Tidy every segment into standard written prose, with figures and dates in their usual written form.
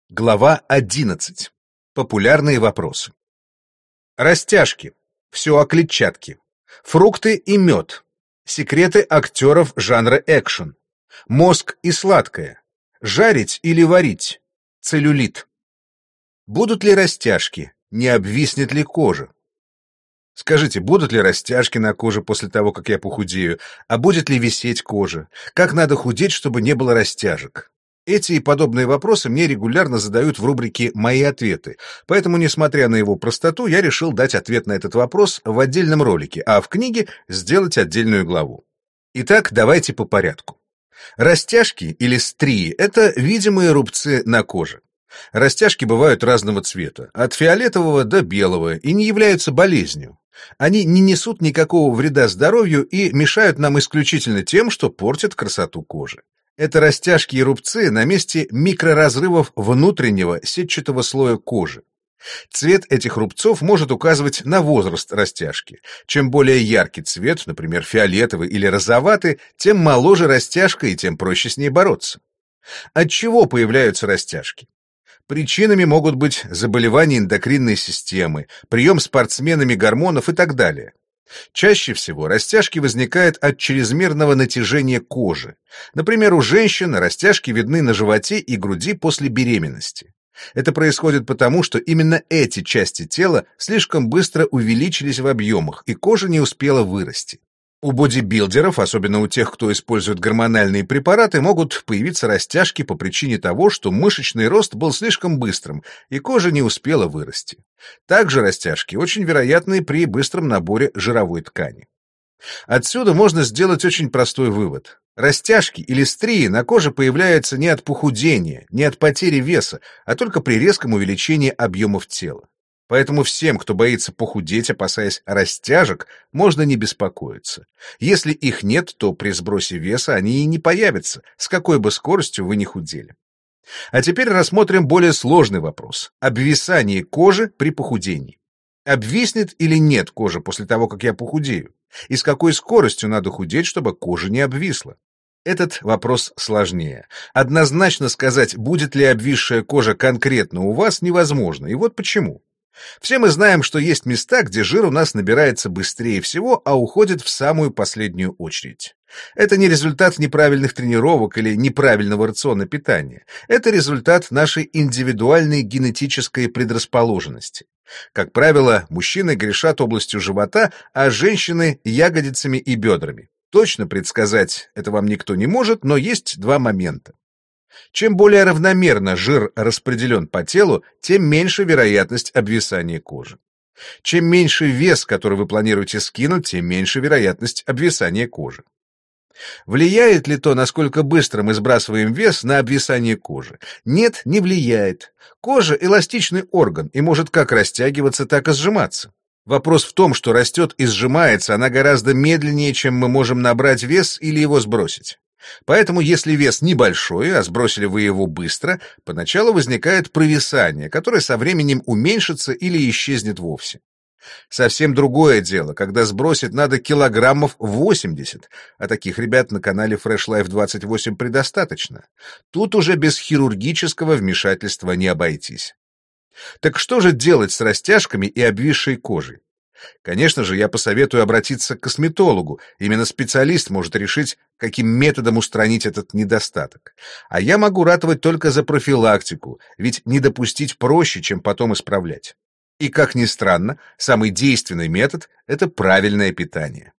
Глава 11. Популярные вопросы. Растяжки. Все о клетчатке. Фрукты и мед. Секреты актеров жанра экшен. Мозг и сладкое. Жарить или варить. Целлюлит. Будут ли растяжки? Не обвиснет ли кожа? Скажите, будут ли растяжки на коже после того, как я похудею? А будет ли висеть кожа? Как надо худеть, чтобы не было растяжек? Эти и подобные вопросы мне регулярно задают в рубрике «Мои ответы», поэтому, несмотря на его простоту, я решил дать ответ на этот вопрос в отдельном ролике, а в книге сделать отдельную главу. Итак, давайте по порядку. Растяжки или стрии – это видимые рубцы на коже. Растяжки бывают разного цвета, от фиолетового до белого, и не являются болезнью. Они не несут никакого вреда здоровью и мешают нам исключительно тем, что портят красоту кожи. Это растяжки и рубцы на месте микроразрывов внутреннего сетчатого слоя кожи. Цвет этих рубцов может указывать на возраст растяжки. Чем более яркий цвет, например, фиолетовый или розоватый, тем моложе растяжка и тем проще с ней бороться. От чего появляются растяжки? Причинами могут быть заболевания эндокринной системы, прием спортсменами гормонов и так далее. Чаще всего растяжки возникают от чрезмерного натяжения кожи. Например, у женщин растяжки видны на животе и груди после беременности. Это происходит потому, что именно эти части тела слишком быстро увеличились в объемах, и кожа не успела вырасти. У бодибилдеров, особенно у тех, кто использует гормональные препараты, могут появиться растяжки по причине того, что мышечный рост был слишком быстрым, и кожа не успела вырасти. Также растяжки очень вероятны при быстром наборе жировой ткани. Отсюда можно сделать очень простой вывод. Растяжки или стрии на коже появляются не от похудения, не от потери веса, а только при резком увеличении объемов тела. Поэтому всем, кто боится похудеть, опасаясь растяжек, можно не беспокоиться. Если их нет, то при сбросе веса они и не появятся, с какой бы скоростью вы ни худели. А теперь рассмотрим более сложный вопрос – обвисание кожи при похудении. Обвиснет или нет кожа после того, как я похудею? И с какой скоростью надо худеть, чтобы кожа не обвисла? Этот вопрос сложнее. Однозначно сказать, будет ли обвисшая кожа конкретно у вас, невозможно. И вот почему. Все мы знаем, что есть места, где жир у нас набирается быстрее всего, а уходит в самую последнюю очередь. Это не результат неправильных тренировок или неправильного рациона питания. Это результат нашей индивидуальной генетической предрасположенности. Как правило, мужчины грешат областью живота, а женщины – ягодицами и бедрами. Точно предсказать это вам никто не может, но есть два момента. Чем более равномерно жир распределен по телу, тем меньше вероятность обвисания кожи. Чем меньше вес, который вы планируете скинуть, тем меньше вероятность обвисания кожи. Влияет ли то, насколько быстро мы сбрасываем вес, на обвисание кожи? Нет, не влияет. Кожа – эластичный орган и может как растягиваться, так и сжиматься. Вопрос в том, что растет и сжимается она гораздо медленнее, чем мы можем набрать вес или его сбросить. Поэтому, если вес небольшой, а сбросили вы его быстро, поначалу возникает провисание, которое со временем уменьшится или исчезнет вовсе. Совсем другое дело, когда сбросить надо килограммов 80, а таких ребят на канале Fresh Life 28 предостаточно. Тут уже без хирургического вмешательства не обойтись. Так что же делать с растяжками и обвисшей кожей? Конечно же, я посоветую обратиться к косметологу. Именно специалист может решить, каким методом устранить этот недостаток. А я могу ратовать только за профилактику, ведь не допустить проще, чем потом исправлять. И, как ни странно, самый действенный метод – это правильное питание.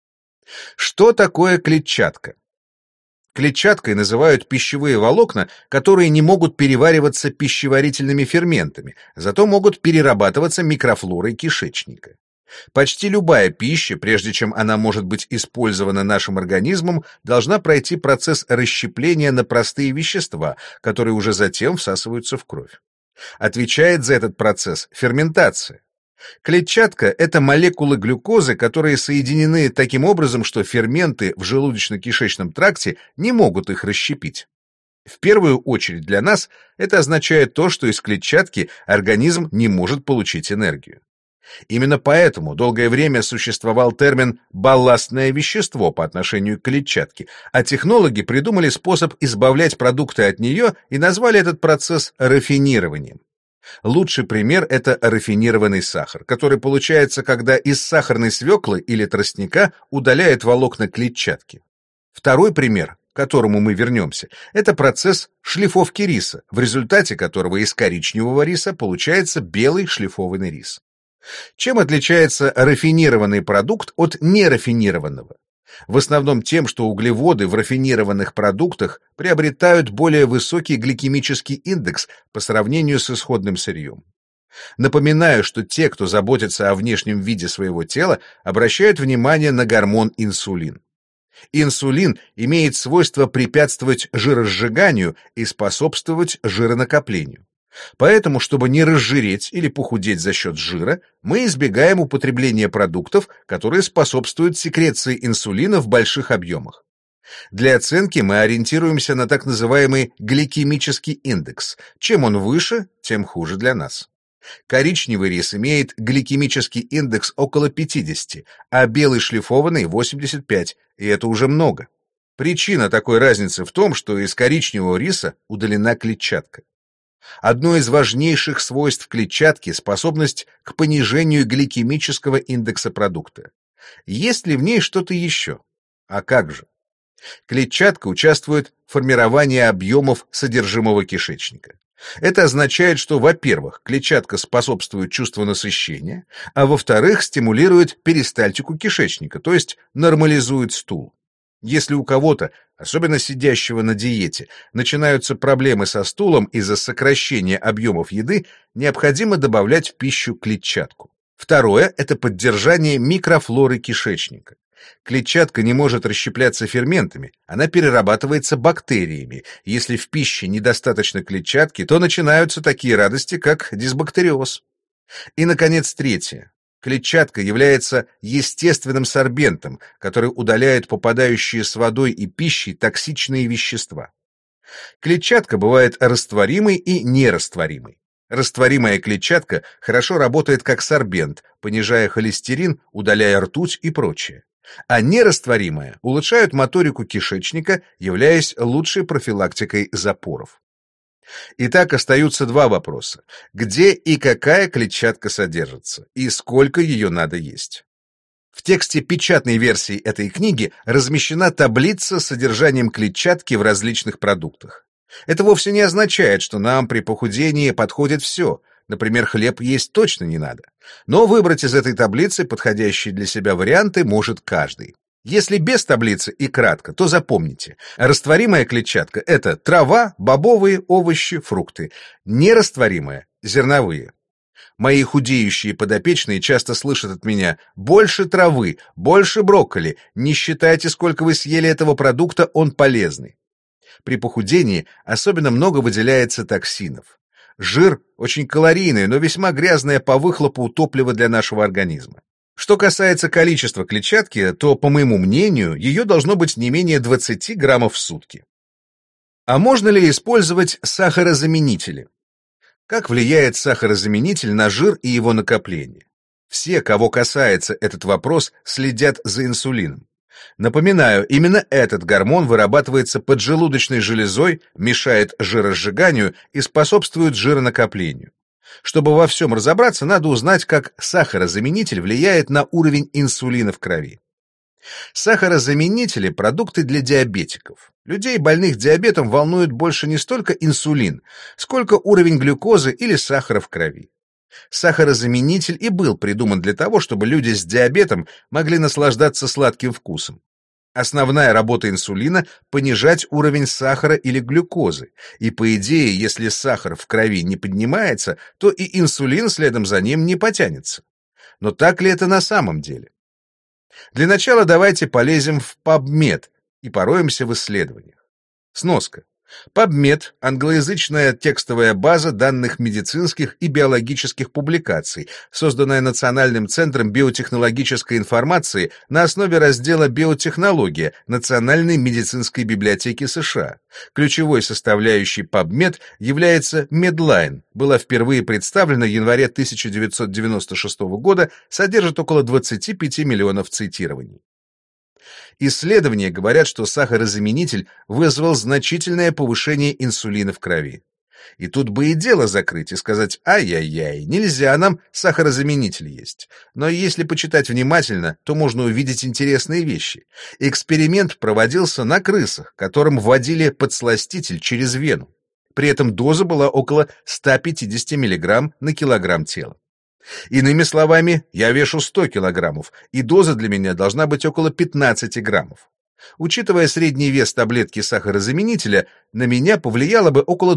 Что такое клетчатка? Клетчаткой называют пищевые волокна, которые не могут перевариваться пищеварительными ферментами, зато могут перерабатываться микрофлорой кишечника. Почти любая пища, прежде чем она может быть использована нашим организмом, должна пройти процесс расщепления на простые вещества, которые уже затем всасываются в кровь. Отвечает за этот процесс ферментация. Клетчатка – это молекулы глюкозы, которые соединены таким образом, что ферменты в желудочно-кишечном тракте не могут их расщепить. В первую очередь для нас это означает то, что из клетчатки организм не может получить энергию. Именно поэтому долгое время существовал термин «балластное вещество» по отношению к клетчатке, а технологи придумали способ избавлять продукты от нее и назвали этот процесс рафинированием. Лучший пример — это рафинированный сахар, который получается, когда из сахарной свеклы или тростника удаляют волокна клетчатки. Второй пример, к которому мы вернемся, это процесс шлифовки риса, в результате которого из коричневого риса получается белый шлифованный рис. Чем отличается рафинированный продукт от нерафинированного? В основном тем, что углеводы в рафинированных продуктах приобретают более высокий гликемический индекс по сравнению с исходным сырьем. Напоминаю, что те, кто заботится о внешнем виде своего тела, обращают внимание на гормон инсулин. Инсулин имеет свойство препятствовать жиросжиганию и способствовать жиронакоплению. Поэтому, чтобы не разжиреть или похудеть за счет жира, мы избегаем употребления продуктов, которые способствуют секреции инсулина в больших объемах. Для оценки мы ориентируемся на так называемый гликемический индекс. Чем он выше, тем хуже для нас. Коричневый рис имеет гликемический индекс около 50, а белый шлифованный — 85, и это уже много. Причина такой разницы в том, что из коричневого риса удалена клетчатка. Одно из важнейших свойств клетчатки — способность к понижению гликемического индекса продукта. Есть ли в ней что-то еще? А как же? Клетчатка участвует в формировании объемов содержимого кишечника. Это означает, что, во-первых, клетчатка способствует чувству насыщения, а во-вторых, стимулирует перистальтику кишечника, то есть нормализует стул. Если у кого-то, особенно сидящего на диете, начинаются проблемы со стулом из-за сокращения объемов еды, необходимо добавлять в пищу клетчатку. Второе — это поддержание микрофлоры кишечника. Клетчатка не может расщепляться ферментами, она перерабатывается бактериями. Если в пище недостаточно клетчатки, то начинаются такие радости, как дисбактериоз. И, наконец, третье. Клетчатка является естественным сорбентом, который удаляет попадающие с водой и пищей токсичные вещества. Клетчатка бывает растворимой и нерастворимой. Растворимая клетчатка хорошо работает как сорбент, понижая холестерин, удаляя ртуть и прочее. А нерастворимая улучшают моторику кишечника, являясь лучшей профилактикой запоров. Итак, остаются два вопроса. Где и какая клетчатка содержится, и сколько ее надо есть? В тексте печатной версии этой книги размещена таблица с содержанием клетчатки в различных продуктах. Это вовсе не означает, что нам при похудении подходит все. Например, хлеб есть точно не надо. Но выбрать из этой таблицы подходящие для себя варианты может каждый. Если без таблицы и кратко, то запомните. Растворимая клетчатка — это трава, бобовые, овощи, фрукты. Нерастворимая — зерновые. Мои худеющие подопечные часто слышат от меня: «Больше травы, больше брокколи, не считайте, сколько вы съели этого продукта, он полезный». При похудении особенно много выделяется токсинов. Жир очень калорийное, но весьма грязное по выхлопу топлива для нашего организма. Что касается количества клетчатки, то, по моему мнению, ее должно быть не менее 20 граммов в сутки. А можно ли использовать сахарозаменители? Как влияет сахарозаменитель на жир и его накопление? Все, кого касается этот вопрос, следят за инсулином. Напоминаю, именно этот гормон вырабатывается поджелудочной железой, мешает жиросжиганию и способствует жиронакоплению. Чтобы во всем разобраться, надо узнать, как сахарозаменитель влияет на уровень инсулина в крови. Сахарозаменители — продукты для диабетиков. Людей, больных диабетом, волнует больше не столько инсулин, сколько уровень глюкозы или сахара в крови. Сахарозаменитель и был придуман для того, чтобы люди с диабетом могли наслаждаться сладким вкусом. Основная работа инсулина — понижать уровень сахара или глюкозы, и, по идее, если сахар в крови не поднимается, то и инсулин следом за ним не потянется. Но так ли это на самом деле? Для начала давайте полезем в PubMed и пороемся в исследованиях. Сноска. PubMed — англоязычная текстовая база данных медицинских и биологических публикаций, созданная Национальным центром биотехнологической информации на основе раздела «Биотехнология» Национальной медицинской библиотеки США. Ключевой составляющей PubMed является Medline, была впервые представлена в январе 1996 года, содержит около 25 миллионов цитирований. Исследования говорят, что сахарозаменитель вызвал значительное повышение инсулина в крови. И тут бы и дело закрыть и сказать: ай-яй-яй, нельзя нам сахарозаменитель есть. Но если почитать внимательно, то можно увидеть интересные вещи. Эксперимент проводился на крысах, которым вводили подсластитель через вену. При этом доза была около 150 мг на килограмм тела. Иными словами, я вешу 100 килограммов, и доза для меня должна быть около 15 граммов. Учитывая средний вес таблетки сахарозаменителя, на меня повлияло бы около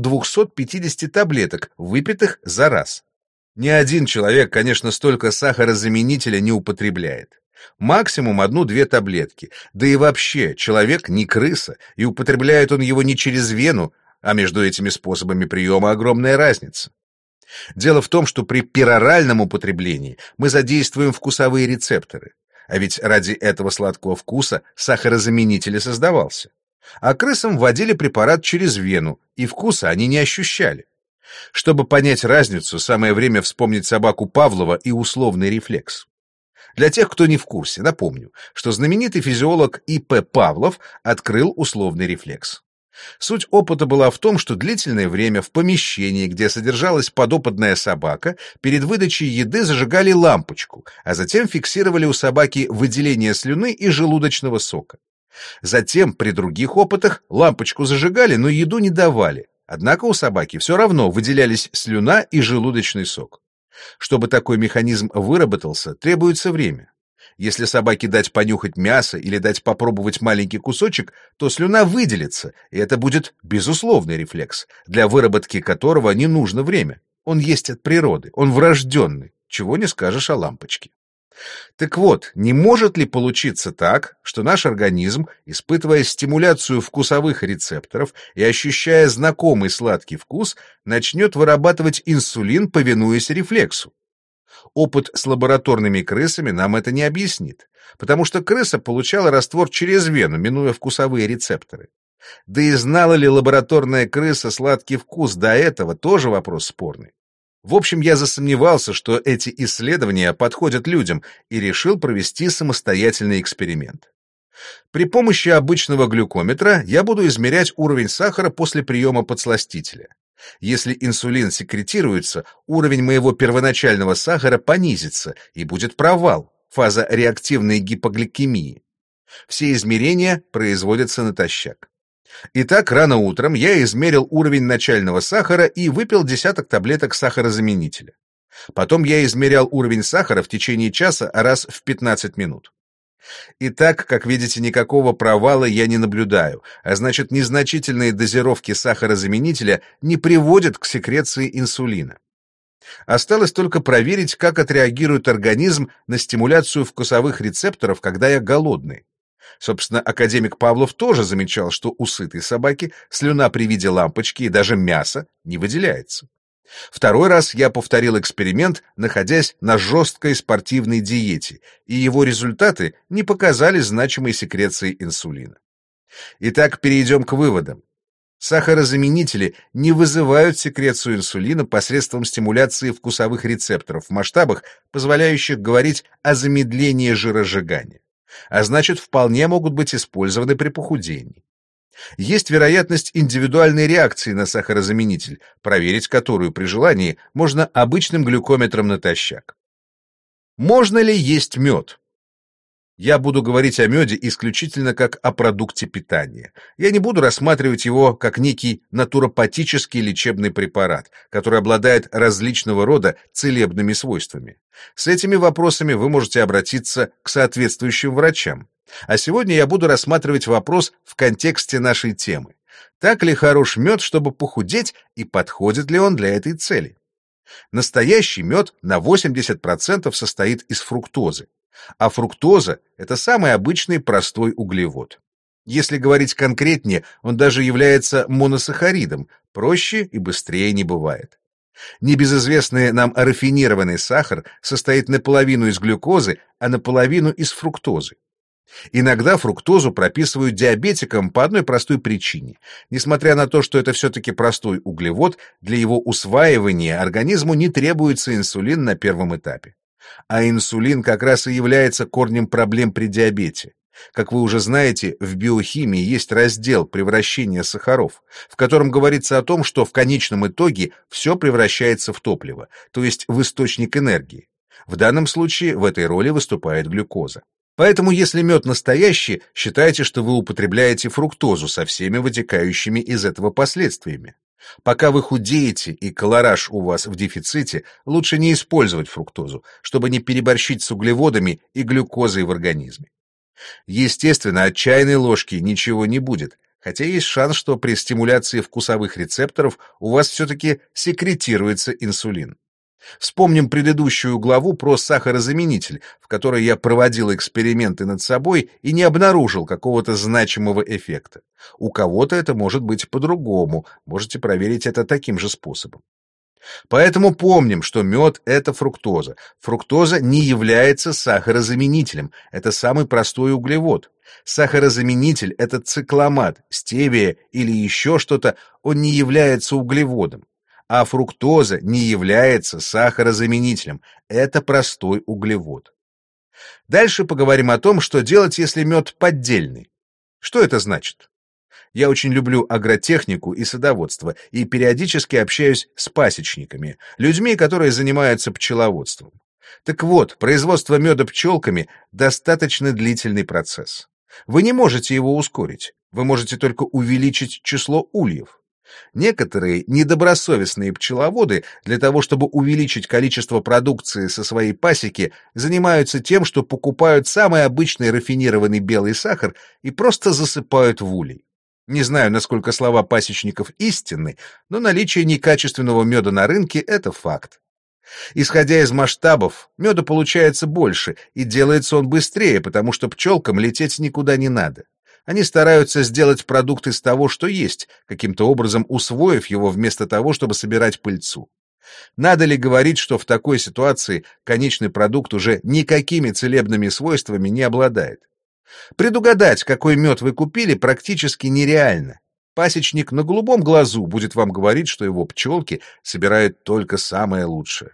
250 таблеток, выпитых за раз. Ни один человек, конечно, столько сахарозаменителя не употребляет. Максимум 1-2 таблетки. Да и вообще, человек не крыса, и употребляет он его не через вену, а между этими способами приема огромная разница. Дело в том, что при пероральном употреблении мы задействуем вкусовые рецепторы. А ведь ради этого сладкого вкуса сахарозаменитель и создавался. А крысам вводили препарат через вену, и вкуса они не ощущали. Чтобы понять разницу, самое время вспомнить собаку Павлова и условный рефлекс. Для тех, кто не в курсе, напомню, что знаменитый физиолог И.П. Павлов открыл условный рефлекс. Суть опыта была в том, что длительное время в помещении, где содержалась подопытная собака, перед выдачей еды зажигали лампочку, а затем фиксировали у собаки выделение слюны и желудочного сока. Затем при других опытах лампочку зажигали, но еду не давали. Однако у собаки все равно выделялись слюна и желудочный сок. Чтобы такой механизм выработался, требуется время. Если собаке дать понюхать мясо или дать попробовать маленький кусочек, то слюна выделится, и это будет безусловный рефлекс, для выработки которого не нужно время. Он есть от природы, он врожденный, чего не скажешь о лампочке. Так вот, не может ли получиться так, что наш организм, испытывая стимуляцию вкусовых рецепторов и ощущая знакомый сладкий вкус, начнет вырабатывать инсулин, повинуясь рефлексу? Опыт с лабораторными крысами нам это не объяснит, потому что крыса получала раствор через вену, минуя вкусовые рецепторы. Да и знала ли лабораторная крыса сладкий вкус до этого, тоже вопрос спорный. В общем, я засомневался, что эти исследования подходят людям, и решил провести самостоятельный эксперимент. При помощи обычного глюкометра я буду измерять уровень сахара после приема подсластителя. Если инсулин секретируется, уровень моего первоначального сахара понизится, и будет провал, фаза реактивной гипогликемии. Все измерения производятся натощак. Итак, рано утром я измерил уровень начального сахара и выпил десяток таблеток сахарозаменителя. Потом я измерял уровень сахара в течение часа раз в 15 минут. Итак, как видите, никакого провала я не наблюдаю, а значит, незначительные дозировки сахарозаменителя не приводят к секреции инсулина. Осталось только проверить, как отреагирует организм на стимуляцию вкусовых рецепторов, когда я голодный. Собственно, академик Павлов тоже замечал, что у сытой собаки слюна при виде лампочки и даже мяса не выделяется. Второй раз я повторил эксперимент, находясь на жесткой спортивной диете, и его результаты не показали значимой секреции инсулина. Итак, перейдем к выводам. Сахарозаменители не вызывают секрецию инсулина посредством стимуляции вкусовых рецепторов в масштабах, позволяющих говорить о замедлении жиросжигания, а значит, вполне могут быть использованы при похудении. Есть вероятность индивидуальной реакции на сахарозаменитель, проверить которую при желании можно обычным глюкометром натощак. Можно ли есть мед? Я буду говорить о меде исключительно как о продукте питания. Я не буду рассматривать его как некий натуропатический лечебный препарат, который обладает различного рода целебными свойствами. С этими вопросами вы можете обратиться к соответствующим врачам. А сегодня я буду рассматривать вопрос в контексте нашей темы. Так ли хорош мед, чтобы похудеть, и подходит ли он для этой цели? Настоящий мед на 80% состоит из фруктозы. А фруктоза — это самый обычный простой углевод. Если говорить конкретнее, он даже является моносахаридом, проще и быстрее не бывает. Небезызвестный нам рафинированный сахар состоит наполовину из глюкозы, а наполовину из фруктозы. Иногда фруктозу прописывают диабетикам по одной простой причине. Несмотря на то, что это все-таки простой углевод, для его усваивания организму не требуется инсулин на первом этапе. А инсулин как раз и является корнем проблем при диабете. Как вы уже знаете, в биохимии есть раздел превращения сахаров, в котором говорится о том, что в конечном итоге все превращается в топливо, то есть в источник энергии. В данном случае в этой роли выступает глюкоза. Поэтому, если мед настоящий, считайте, что вы употребляете фруктозу со всеми вытекающими из этого последствиями. Пока вы худеете и колораж у вас в дефиците, лучше не использовать фруктозу, чтобы не переборщить с углеводами и глюкозой в организме. Естественно, от чайной ложки ничего не будет, хотя есть шанс, что при стимуляции вкусовых рецепторов у вас все-таки секретируется инсулин. Вспомним предыдущую главу про сахарозаменитель, в которой я проводил эксперименты над собой и не обнаружил какого-то значимого эффекта. У кого-то это может быть по-другому, можете проверить это таким же способом. Поэтому помним, что мед — это фруктоза. Фруктоза не является сахарозаменителем, это самый простой углевод. Сахарозаменитель — это цикламат, стевия или еще что-то, он не является углеводом. А фруктоза не является сахарозаменителем, это простой углевод. Дальше поговорим о том, что делать, если мед поддельный. Что это значит? Я очень люблю агротехнику и садоводство и периодически общаюсь с пасечниками, людьми, которые занимаются пчеловодством. Так вот, производство меда пчелками – достаточно длительный процесс. Вы не можете его ускорить, вы можете только увеличить число ульев. Некоторые недобросовестные пчеловоды для того, чтобы увеличить количество продукции со своей пасеки, занимаются тем, что покупают самый обычный рафинированный белый сахар и просто засыпают в улей. Не знаю, насколько слова пасечников истинны, но наличие некачественного меда на рынке – это факт. Исходя из масштабов, меда получается больше, и делается он быстрее, потому что пчелкам лететь никуда не надо. Они стараются сделать продукт из того, что есть, каким-то образом усвоив его вместо того, чтобы собирать пыльцу. Надо ли говорить, что в такой ситуации конечный продукт уже никакими целебными свойствами не обладает? Предугадать, какой мед вы купили, практически нереально. Пасечник на голубом глазу будет вам говорить, что его пчелки собирают только самое лучшее.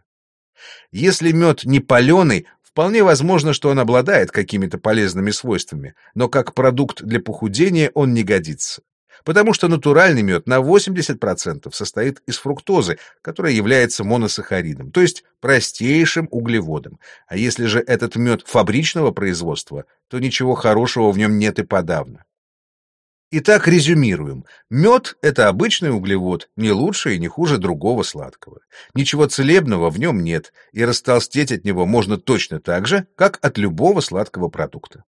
Если мед не паленый, вполне возможно, что он обладает какими-то полезными свойствами, но как продукт для похудения он не годится. Потому что натуральный мед на 80% состоит из фруктозы, которая является моносахаридом, то есть простейшим углеводом. А если же этот мед фабричного производства, то ничего хорошего в нем нет и подавно. Итак, резюмируем. Мед — это обычный углевод, не лучше и не хуже другого сладкого. Ничего целебного в нем нет, и растолстеть от него можно точно так же, как от любого сладкого продукта.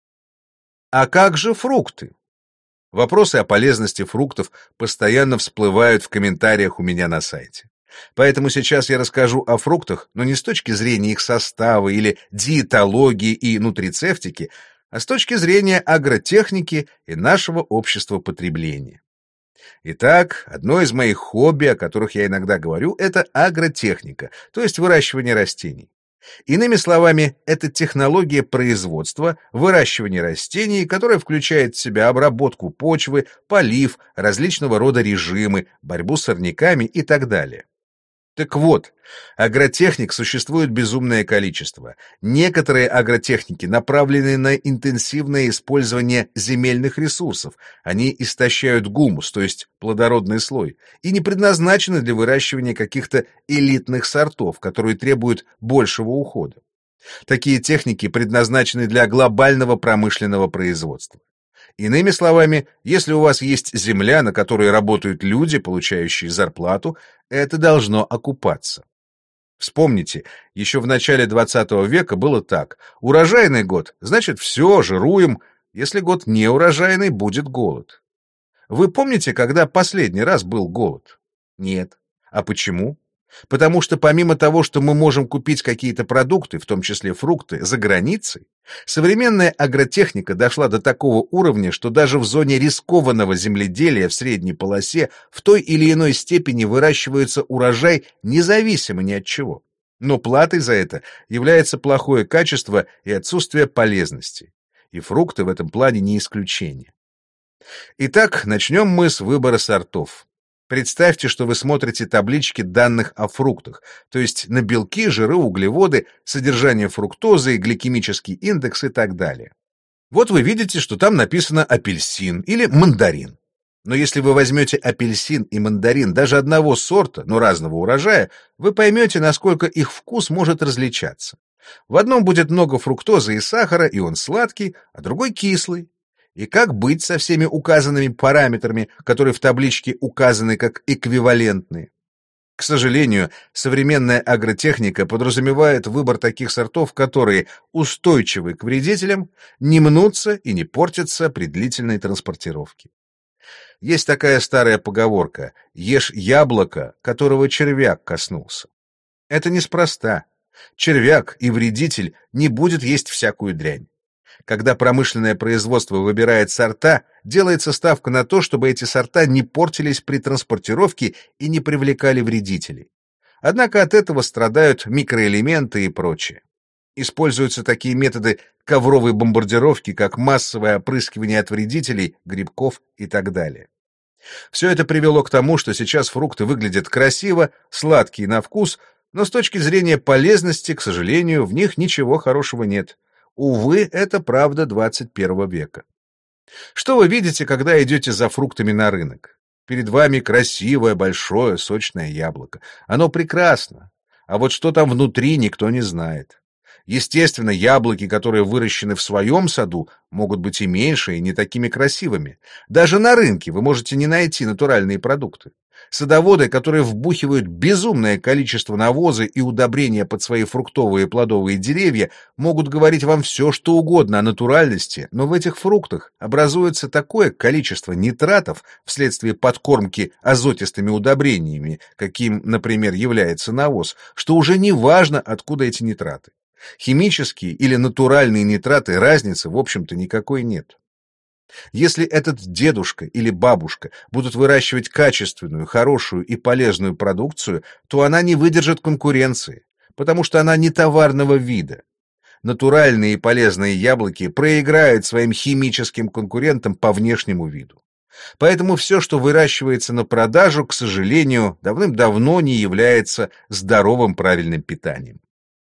А как же фрукты? Вопросы о полезности фруктов постоянно всплывают в комментариях у меня на сайте. Поэтому сейчас я расскажу о фруктах, но не с точки зрения их состава или диетологии и нутрицептики, а с точки зрения агротехники и нашего общества потребления. Итак, одно из моих хобби, о которых я иногда говорю, это агротехника, то есть выращивание растений. Иными словами, это технология производства, выращивания растений, которая включает в себя обработку почвы, полив, различного рода режимы, борьбу с сорняками и так далее. Так вот, агротехник существует безумное количество. Некоторые агротехники направлены на интенсивное использование земельных ресурсов. Они истощают гумус, то есть плодородный слой, и не предназначены для выращивания каких-то элитных сортов, которые требуют большего ухода. Такие техники предназначены для глобального промышленного производства. Иными словами, если у вас есть земля, на которой работают люди, получающие зарплату, это должно окупаться. Вспомните, еще в начале 20 века было так. Урожайный год, значит, все, жируем. Если год неурожайный, будет голод. Вы помните, когда последний раз был голод? Нет. А почему? Потому что помимо того, что мы можем купить какие-то продукты, в том числе фрукты, за границей, современная агротехника дошла до такого уровня, что даже в зоне рискованного земледелия в средней полосе в той или иной степени выращивается урожай независимо ни от чего. Но платой за это является плохое качество и отсутствие полезности. И фрукты в этом плане не исключение. Итак, начнем мы с выбора сортов. Представьте, что вы смотрите таблички данных о фруктах, то есть на белки, жиры, углеводы, содержание фруктозы, гликемический индекс и так далее. Вот вы видите, что там написано апельсин или мандарин. Но если вы возьмете апельсин и мандарин даже одного сорта, но разного урожая, вы поймете, насколько их вкус может различаться. В одном будет много фруктозы и сахара, и он сладкий, а другой кислый. И как быть со всеми указанными параметрами, которые в табличке указаны как эквивалентные? К сожалению, современная агротехника подразумевает выбор таких сортов, которые устойчивы к вредителям, не мнутся и не портятся при длительной транспортировке. Есть такая старая поговорка: «Ешь яблоко, которого червяк коснулся». Это неспроста. Червяк и вредитель не будет есть всякую дрянь. Когда промышленное производство выбирает сорта, делается ставка на то, чтобы эти сорта не портились при транспортировке и не привлекали вредителей. Однако от этого страдают микроэлементы и прочее. Используются такие методы ковровой бомбардировки, как массовое опрыскивание от вредителей, грибков и так далее. Все это привело к тому, что сейчас фрукты выглядят красиво, сладкие на вкус, но с точки зрения полезности, к сожалению, в них ничего хорошего нет. Увы, это правда 21 века. Что вы видите, когда идете за фруктами на рынок? Перед вами красивое, большое, сочное яблоко. Оно прекрасно. А вот что там внутри, никто не знает. Естественно, яблоки, которые выращены в своем саду, могут быть и меньше, и не такими красивыми. Даже на рынке вы можете не найти натуральные продукты. Садоводы, которые вбухивают безумное количество навоза и удобрения под свои фруктовые и плодовые деревья, могут говорить вам все, что угодно о натуральности, но в этих фруктах образуется такое количество нитратов вследствие подкормки азотистыми удобрениями, каким, например, является навоз, что уже не важно, откуда эти нитраты. Химические или натуральные нитраты, разницы, в общем-то, никакой нет. Если этот дедушка или бабушка будут выращивать качественную, хорошую и полезную продукцию, то она не выдержит конкуренции, потому что она не товарного вида. Натуральные и полезные яблоки проиграют своим химическим конкурентам по внешнему виду. Поэтому все, что выращивается на продажу, к сожалению, давным-давно не является здоровым правильным питанием.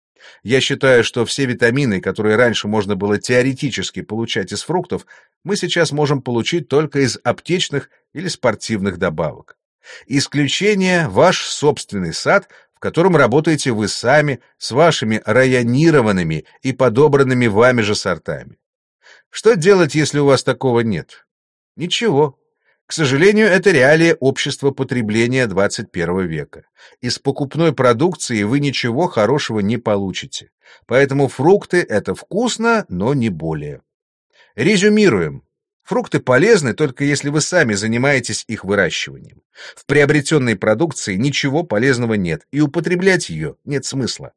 Я считаю, что все витамины, которые раньше можно было теоретически получать из фруктов, мы сейчас можем получить только из аптечных или спортивных добавок. Исключение — ваш собственный сад, в котором работаете вы сами, с вашими районированными и подобранными вами же сортами. Что делать, если у вас такого нет? Ничего. К сожалению, это реалия общества потребления 21 века. Из покупной продукции вы ничего хорошего не получите. Поэтому фрукты — это вкусно, но не более. Резюмируем. Фрукты полезны только если вы сами занимаетесь их выращиванием. В приобретенной продукции ничего полезного нет, и употреблять ее нет смысла.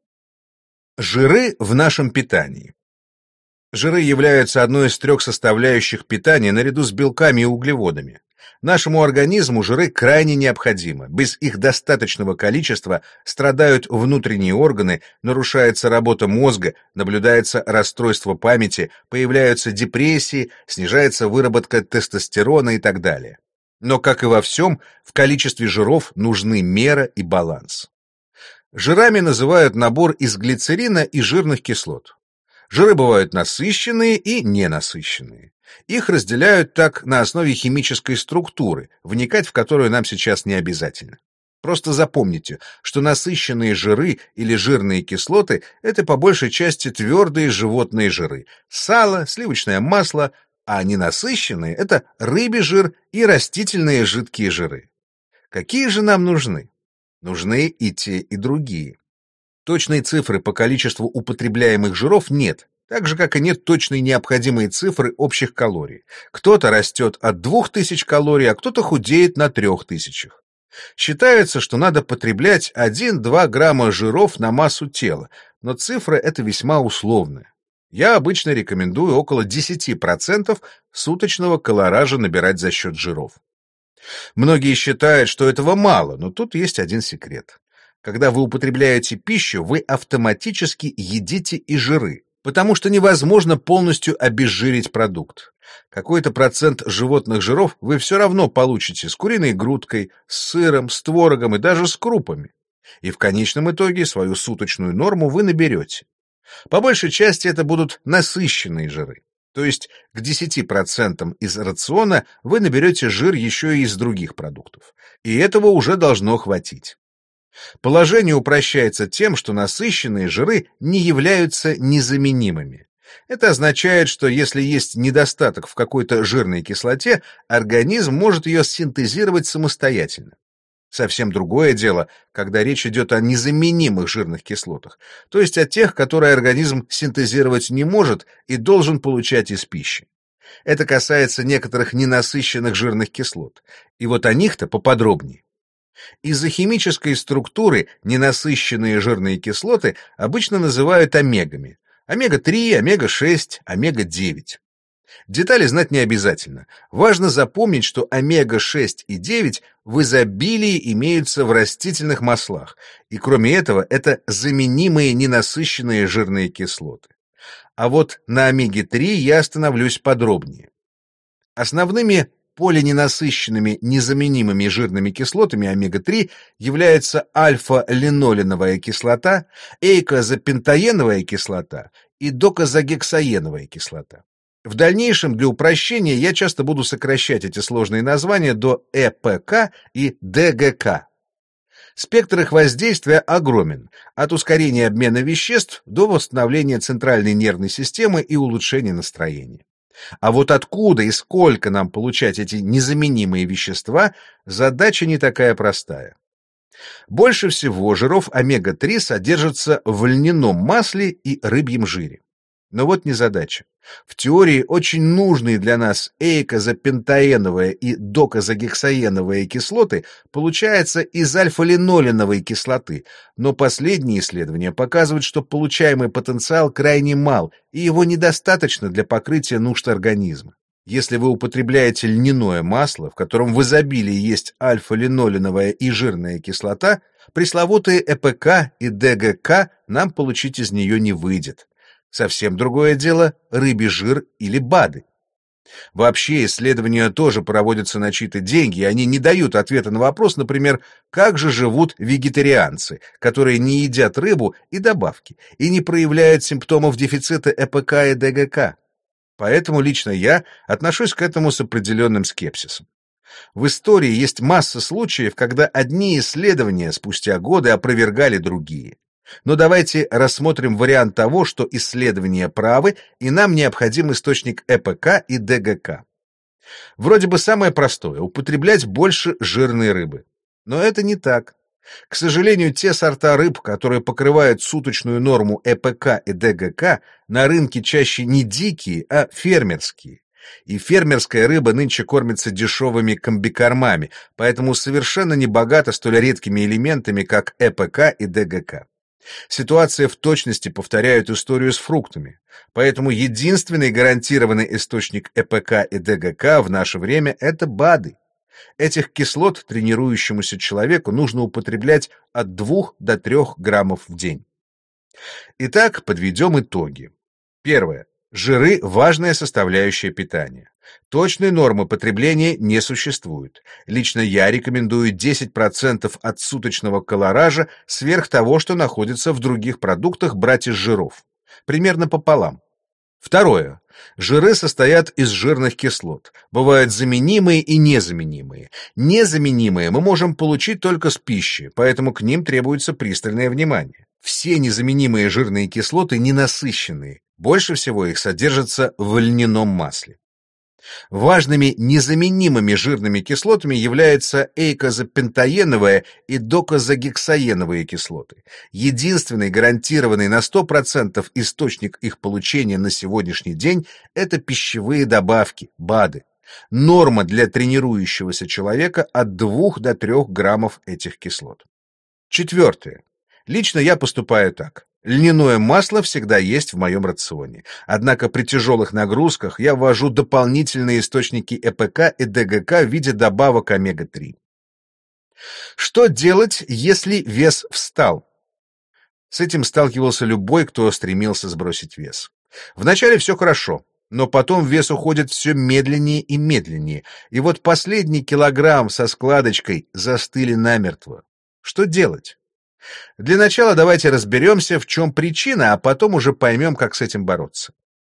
Жиры в нашем питании. Жиры являются одной из 3 составляющих питания наряду с белками и углеводами. Нашему организму жиры крайне необходимы. Без их достаточного количества страдают внутренние органы, нарушается работа мозга, наблюдается расстройство памяти, появляются депрессии, снижается выработка тестостерона и так далее. Но, как и во всем, в количестве жиров нужны мера и баланс. Жирами называют набор из глицерина и жирных кислот. Жиры бывают насыщенные и ненасыщенные. Их разделяют так на основе химической структуры, вникать в которую нам сейчас не обязательно. Просто запомните, что насыщенные жиры или жирные кислоты — это по большей части твердые животные жиры, сало, сливочное масло, а ненасыщенные — это рыбий жир и растительные жидкие жиры. Какие же нам нужны? Нужны и те, и другие. Точной цифры по количеству употребляемых жиров нет, так же, как и нет точной необходимой цифры общих калорий. Кто-то растет от 2000 калорий, а кто-то худеет на 3000. Считается, что надо потреблять 1-2 грамма жиров на массу тела, но цифра эта весьма условная. Я обычно рекомендую около 10% суточного колоража набирать за счет жиров. Многие считают, что этого мало, но тут есть один секрет. Когда вы употребляете пищу, вы автоматически едите и жиры, потому что невозможно полностью обезжирить продукт. Какой-то процент животных жиров вы все равно получите с куриной грудкой, с сыром, с творогом и даже с крупами. И в конечном итоге свою суточную норму вы наберете. По большей части это будут насыщенные жиры. То есть к 10% из рациона вы наберете жир еще и из других продуктов. И этого уже должно хватить. Положение упрощается тем, что насыщенные жиры не являются незаменимыми. Это означает, что если есть недостаток в какой-то жирной кислоте, организм может ее синтезировать самостоятельно. Совсем другое дело, когда речь идет о незаменимых жирных кислотах, то есть о тех, которые организм синтезировать не может и должен получать из пищи. Это касается некоторых ненасыщенных жирных кислот. И вот о них-то поподробнее. Из-за химической структуры ненасыщенные жирные кислоты обычно называют омегами. Омега-3, омега-6, омега-9. Детали знать не обязательно. Важно запомнить, что омега-6 и 9 в изобилии имеются в растительных маслах, и кроме этого это заменимые ненасыщенные жирные кислоты. А вот на омеге-3 я остановлюсь подробнее. Основными полиненасыщенными незаменимыми жирными кислотами омега-3 являются альфа-линоленовая кислота, эйкозапентаеновая кислота и докозагексаеновая кислота. В дальнейшем для упрощения я часто буду сокращать эти сложные названия до ЭПК и ДГК. Спектр их воздействия огромен, от ускорения обмена веществ до восстановления центральной нервной системы и улучшения настроения. А вот откуда и сколько нам получать эти незаменимые вещества, задача не такая простая. Больше всего жиров омега-3 содержится в льняном масле и рыбьем жире. Но вот незадача. В теории очень нужные для нас эйкозапентаеновая и докозагексаеновая кислоты получаются из альфа-линоленовой кислоты, но последние исследования показывают, что получаемый потенциал крайне мал, и его недостаточно для покрытия нужд организма. Если вы употребляете льняное масло, в котором в изобилии есть альфа-линоленовая и жирная кислота, пресловутые ЭПК и ДГК нам получить из нее не выйдет. Совсем другое дело рыбий жир или БАДы. Вообще исследования тоже проводятся на чьи-то деньги, и они не дают ответа на вопрос, например, как же живут вегетарианцы, которые не едят рыбу и добавки, и не проявляют симптомов дефицита ЭПК и ДГК. Поэтому лично я отношусь к этому с определенным скепсисом. В истории есть масса случаев, когда одни исследования спустя годы опровергали другие. Но давайте рассмотрим вариант того, что исследования правы, и нам необходим источник ЭПК и ДГК. Вроде бы самое простое — употреблять больше жирной рыбы. Но это не так. К сожалению, те сорта рыб, которые покрывают суточную норму ЭПК и ДГК, на рынке чаще не дикие, а фермерские. И фермерская рыба нынче кормится дешевыми комбикормами, поэтому совершенно не богата столь редкими элементами, как ЭПК и ДГК. Ситуация в точности повторяет историю с фруктами, поэтому единственный гарантированный источник ЭПК и ДГК в наше время — это БАДы. Этих кислот тренирующемуся человеку нужно употреблять от 2 до 3 граммов в день. Итак, подведем итоги. Первое. Жиры – важная составляющая питания. Точной нормы потребления не существует. Лично я рекомендую 10% от суточного колоража сверх того, что находится в других продуктах, брать из жиров. Примерно пополам. Второе. Жиры состоят из жирных кислот. Бывают заменимые и незаменимые. Незаменимые мы можем получить только с пищи, поэтому к ним требуется пристальное внимание. Все незаменимые жирные кислоты ненасыщенные. Больше всего их содержится в льняном масле. Важными незаменимыми жирными кислотами являются эйкозапентаеновая и докозагексаеновые кислоты. Единственный гарантированный на 100% источник их получения на сегодняшний день — это пищевые добавки, БАДы. Норма для тренирующегося человека от 2 до 3 граммов этих кислот. Четвертое. Лично я поступаю так. Льняное масло всегда есть в моем рационе. Однако при тяжелых нагрузках я ввожу дополнительные источники ЭПК и ДГК в виде добавок омега-3. Что делать, если вес встал? С этим сталкивался любой, кто стремился сбросить вес. Вначале все хорошо, но потом вес уходит все медленнее и медленнее, и вот последний килограмм со складочкой застыли намертво. Что делать? Для начала давайте разберемся, в чем причина, а потом уже поймем, как с этим бороться.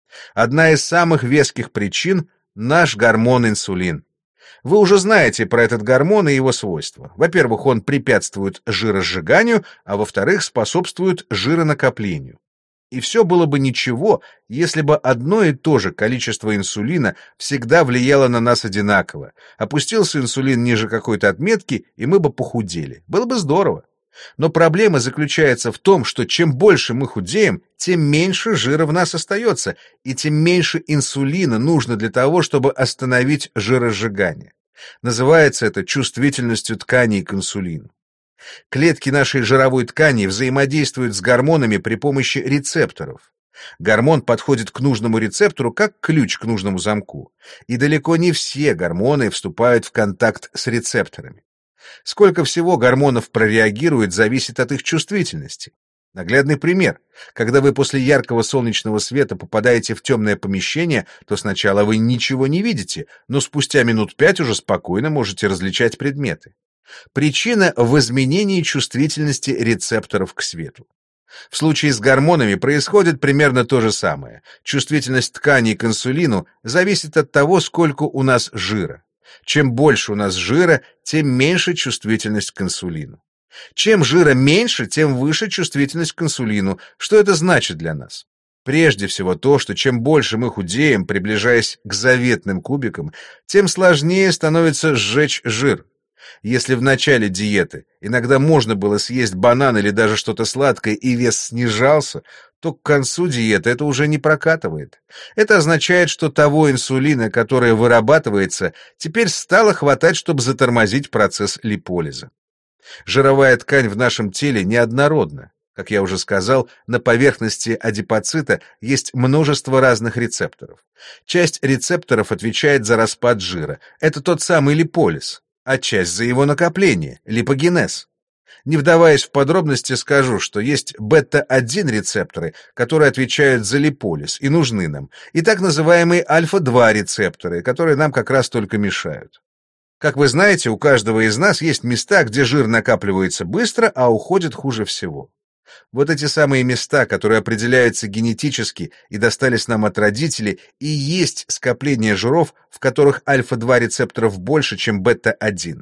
Одна из самых веских причин — наш гормон инсулин. Вы уже знаете про этот гормон и его свойства. Во-первых, он препятствует жиросжиганию, а во-вторых, способствует жиронакоплению. И все было бы ничего, если бы одно и то же количество инсулина всегда влияло на нас одинаково. Опустился инсулин ниже какой-то отметки, и мы бы похудели. Было бы здорово. Но проблема заключается в том, что чем больше мы худеем, тем меньше жира в нас остается, и тем меньше инсулина нужно для того, чтобы остановить жиросжигание. Называется это чувствительностью тканей к инсулину. Клетки нашей жировой ткани взаимодействуют с гормонами при помощи рецепторов. Гормон подходит к нужному рецептору как ключ к нужному замку, и далеко не все гормоны вступают в контакт с рецепторами. Сколько всего гормонов прореагирует, зависит от их чувствительности. Наглядный пример. Когда вы после яркого солнечного света попадаете в темное помещение, то сначала вы ничего не видите, но спустя минут 5 уже спокойно можете различать предметы. Причина в изменении чувствительности рецепторов к свету. В случае с гормонами происходит примерно то же самое. Чувствительность тканей к инсулину зависит от того, сколько у нас жира. Чем больше у нас жира, тем меньше чувствительность к инсулину. Чем жира меньше, тем выше чувствительность к инсулину. Что это значит для нас? Прежде всего то, что чем больше мы худеем, приближаясь к заветным кубикам, тем сложнее становится сжечь жир. Если в начале диеты иногда можно было съесть банан или даже что-то сладкое и вес снижался, то к концу диеты это уже не прокатывает. Это означает, что того инсулина, который вырабатывается, теперь стало хватать, чтобы затормозить процесс липолиза. Жировая ткань в нашем теле неоднородна. Как я уже сказал, на поверхности адипоцита есть множество разных рецепторов. Часть рецепторов отвечает за распад жира. Это тот самый липолиз. А часть за его накопление, липогенез. Не вдаваясь в подробности, скажу, что есть бета-1 рецепторы, которые отвечают за липолиз и нужны нам, и так называемые альфа-2 рецепторы, которые нам как раз только мешают. Как вы знаете, у каждого из нас есть места, где жир накапливается быстро, а уходит хуже всего. Вот эти самые места, которые определяются генетически и достались нам от родителей, и есть скопление жиров, в которых альфа-2 рецепторов больше, чем бета-1.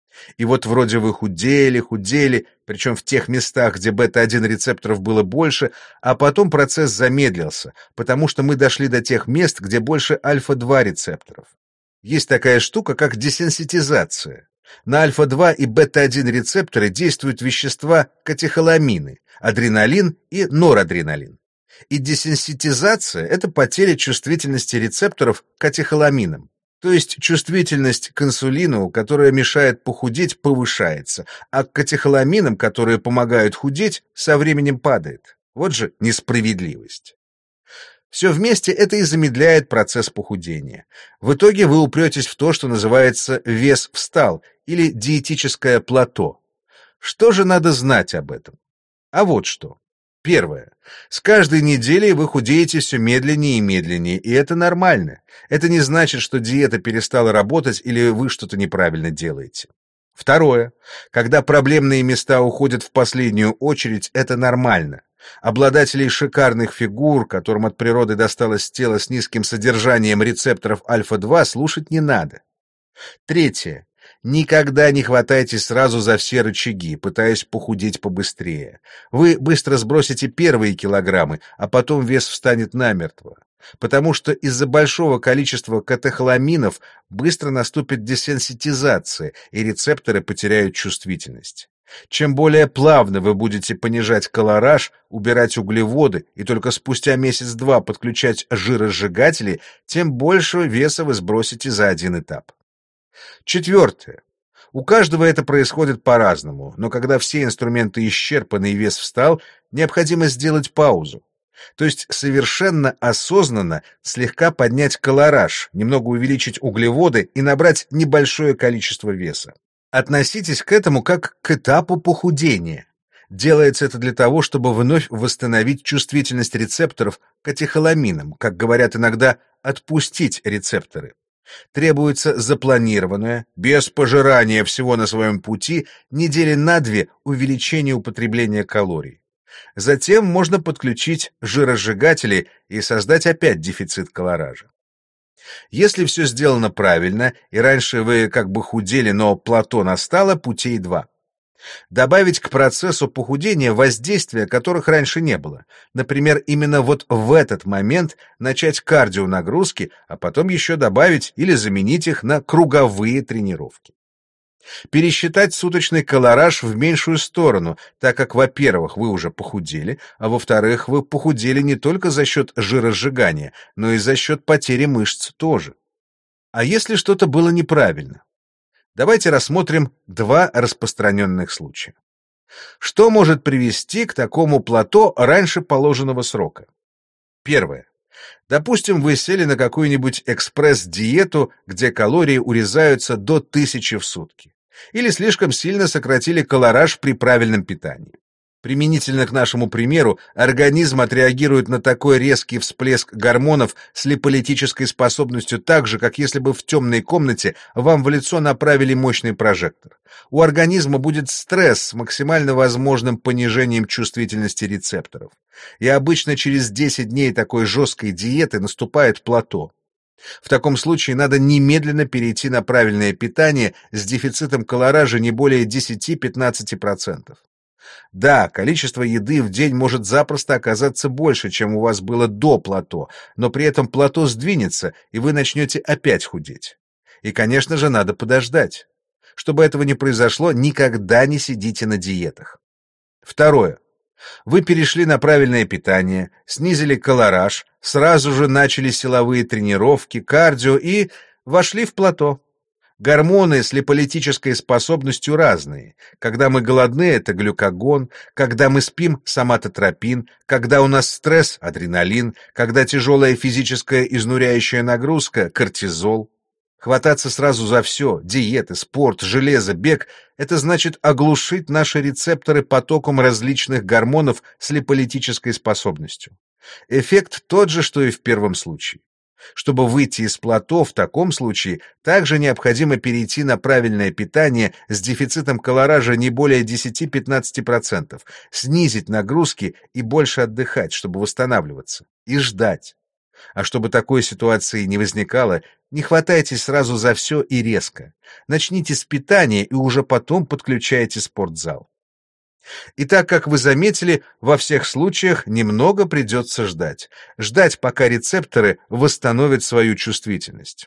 И вот вроде вы худели, причем в тех местах, где бета-1 рецепторов было больше, а потом процесс замедлился, потому что мы дошли до тех мест, где больше альфа-2 рецепторов. Есть такая штука, как десенситизация. На альфа-2 и бета-1 рецепторы действуют вещества катехоламины, адреналин и норадреналин. И десенситизация — это потеря чувствительности рецепторов к катехоламинам. То есть чувствительность к инсулину, которая мешает похудеть, повышается, а к катехоламинам, которые помогают худеть, со временем падает. Вот же несправедливость. Все вместе это и замедляет процесс похудения. В итоге вы упретесь в то, что называется «вес встал» или диетическое плато. Что же надо знать об этом? А вот что. Первое. С каждой неделей вы худеете все медленнее и медленнее, и это нормально. Это не значит, что диета перестала работать или вы что-то неправильно делаете. Второе. Когда проблемные места уходят в последнюю очередь, это нормально. Обладателей шикарных фигур, которым от природы досталось тело с низким содержанием рецепторов альфа-2, слушать не надо. Третье. Никогда не хватайтесь сразу за все рычаги, пытаясь похудеть побыстрее. Вы быстро сбросите первые килограммы, а потом вес встанет намертво. Потому что из-за большого количества катехоламинов быстро наступит десенситизация, и рецепторы потеряют чувствительность. Чем более плавно вы будете понижать колораж, убирать углеводы и только спустя месяц-два подключать жиросжигатели, тем больше веса вы сбросите за один этап. Четвертое. У каждого это происходит по-разному, но когда все инструменты исчерпаны и вес встал, необходимо сделать паузу. То есть совершенно осознанно слегка поднять колораж, немного увеличить углеводы и набрать небольшое количество веса. Относитесь к этому как к этапу похудения. Делается это для того, чтобы вновь восстановить чувствительность рецепторов к катехоламинам, как говорят иногда, отпустить рецепторы. Требуется запланированное, без пожирания всего на своем пути, недели на 2 увеличение употребления калорий. Затем можно подключить жиросжигатели и создать опять дефицит колоража. Если все сделано правильно, и раньше вы как бы худели, но плато настало, путей 2. Добавить к процессу похудения воздействия, которых раньше не было. Например, именно вот в этот момент начать кардионагрузки, а потом еще добавить или заменить их на круговые тренировки. Пересчитать суточный колораж в меньшую сторону, так как, во-первых, вы уже похудели, а во-вторых, вы похудели не только за счет жиросжигания, но и за счет потери мышц тоже. А если что-то было неправильно? Давайте рассмотрим 2 распространенных случая. Что может привести к такому плато раньше положенного срока? Первое. Допустим, вы сели на какую-нибудь экспресс-диету, где калории урезаются до 1000 в сутки. Или слишком сильно сократили колораж при правильном питании. Применительно к нашему примеру, организм отреагирует на такой резкий всплеск гормонов с липолитической способностью так же, как если бы в темной комнате вам в лицо направили мощный прожектор. У организма будет стресс с максимально возможным понижением чувствительности рецепторов. И обычно через 10 дней такой жесткой диеты наступает плато. В таком случае надо немедленно перейти на правильное питание с дефицитом колоража не более 10-15%. Да, количество еды в день может запросто оказаться больше, чем у вас было до плато, но при этом плато сдвинется, и вы начнете опять худеть. И, конечно же, надо подождать. Чтобы этого не произошло, никогда не сидите на диетах. Второе. Вы перешли на правильное питание, снизили колораж, сразу же начали силовые тренировки, кардио и вошли в плато. Гормоны с липолитической способностью разные. Когда мы голодны, это глюкагон, когда мы спим — соматотропин, когда у нас стресс — адреналин, когда тяжелая физическая изнуряющая нагрузка — кортизол. Хвататься сразу за все — диеты, спорт, железо, бег — это значит оглушить наши рецепторы потоком различных гормонов с липолитической способностью. Эффект тот же, что и в первом случае. Чтобы выйти из плато, в таком случае также необходимо перейти на правильное питание с дефицитом колоража не более 10-15%, снизить нагрузки и больше отдыхать, чтобы восстанавливаться, и ждать. А чтобы такой ситуации не возникало, не хватайтесь сразу за все и резко. Начните с питания и уже потом подключайте спортзал. И так, как вы заметили, во всех случаях немного придется ждать. Ждать, пока рецепторы восстановят свою чувствительность.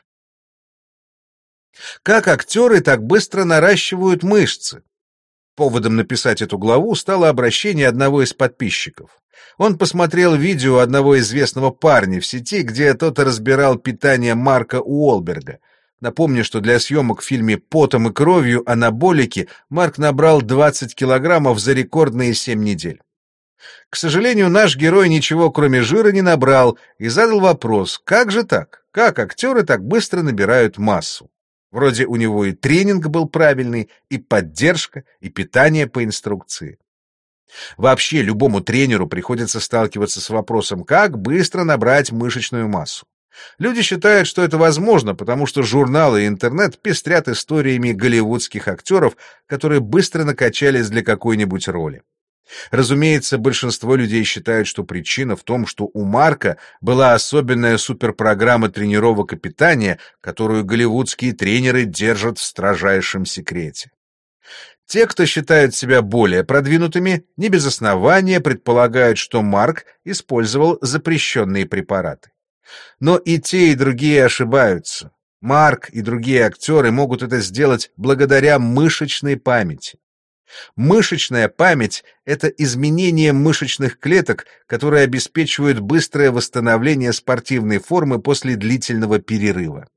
Как актеры так быстро наращивают мышцы? Поводом написать эту главу стало обращение одного из подписчиков. Он посмотрел видео одного известного парня в сети, где тот разбирал питание Марка Уолберга. Напомню, что для съемок в фильме «Потом и кровью. Анаболики» Марк набрал 20 килограммов за рекордные 7 недель. К сожалению, наш герой ничего кроме жира не набрал и задал вопрос: как же так? Как актеры так быстро набирают массу? Вроде у него и тренинг был правильный, и поддержка, и питание по инструкции. Вообще, любому тренеру приходится сталкиваться с вопросом, как быстро набрать мышечную массу. Люди считают, что это возможно, потому что журналы и интернет пестрят историями голливудских актеров, которые быстро накачались для какой-нибудь роли. Разумеется, большинство людей считают, что причина в том, что у Марка была особенная суперпрограмма тренировок и питания, которую голливудские тренеры держат в строжайшем секрете. Те, кто считают себя более продвинутыми, не без основания предполагают, что Марк использовал запрещенные препараты. Но и те, и другие ошибаются. Марк и другие актеры могут это сделать благодаря мышечной памяти. Мышечная память — это изменение мышечных клеток, которые обеспечивают быстрое восстановление спортивной формы после длительного перерыва.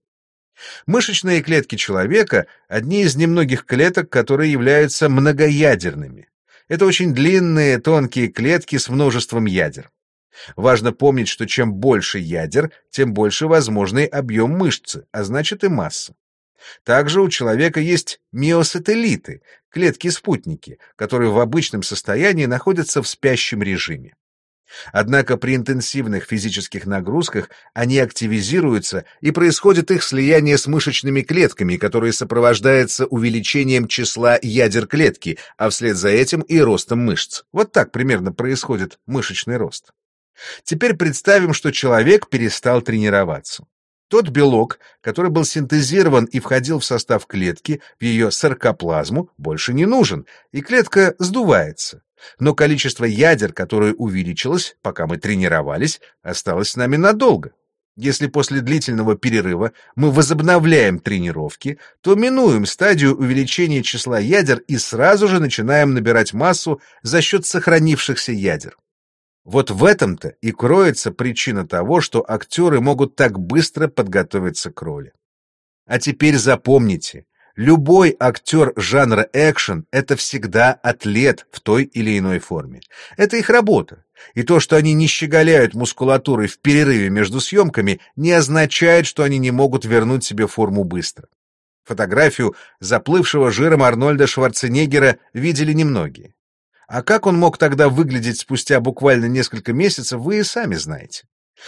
Мышечные клетки человека — одни из немногих клеток, которые являются многоядерными. Это очень длинные, тонкие клетки с множеством ядер. Важно помнить, что чем больше ядер, тем больше возможный объем мышцы, а значит и масса. Также у человека есть миосателлиты, клетки-спутники, которые в обычном состоянии находятся в спящем режиме. Однако при интенсивных физических нагрузках они активизируются, и происходит их слияние с мышечными клетками, которое сопровождается увеличением числа ядер клетки, а вслед за этим и ростом мышц. Вот так примерно происходит мышечный рост. Теперь представим, что человек перестал тренироваться. Тот белок, который был синтезирован и входил в состав клетки, в ее саркоплазму, больше не нужен, и клетка сдувается. Но количество ядер, которое увеличилось, пока мы тренировались, осталось с нами надолго. Если после длительного перерыва мы возобновляем тренировки, то минуем стадию увеличения числа ядер и сразу же начинаем набирать массу за счет сохранившихся ядер. Вот в этом-то и кроется причина того, что актеры могут так быстро подготовиться к роли. А теперь запомните, любой актер жанра экшен — это всегда атлет в той или иной форме. Это их работа. И то, что они не щеголяют мускулатурой в перерыве между съемками, не означает, что они не могут вернуть себе форму быстро. Фотографию заплывшего жиром Арнольда Шварценеггера видели немногие. А как он мог тогда выглядеть спустя буквально несколько месяцев, вы и сами знаете.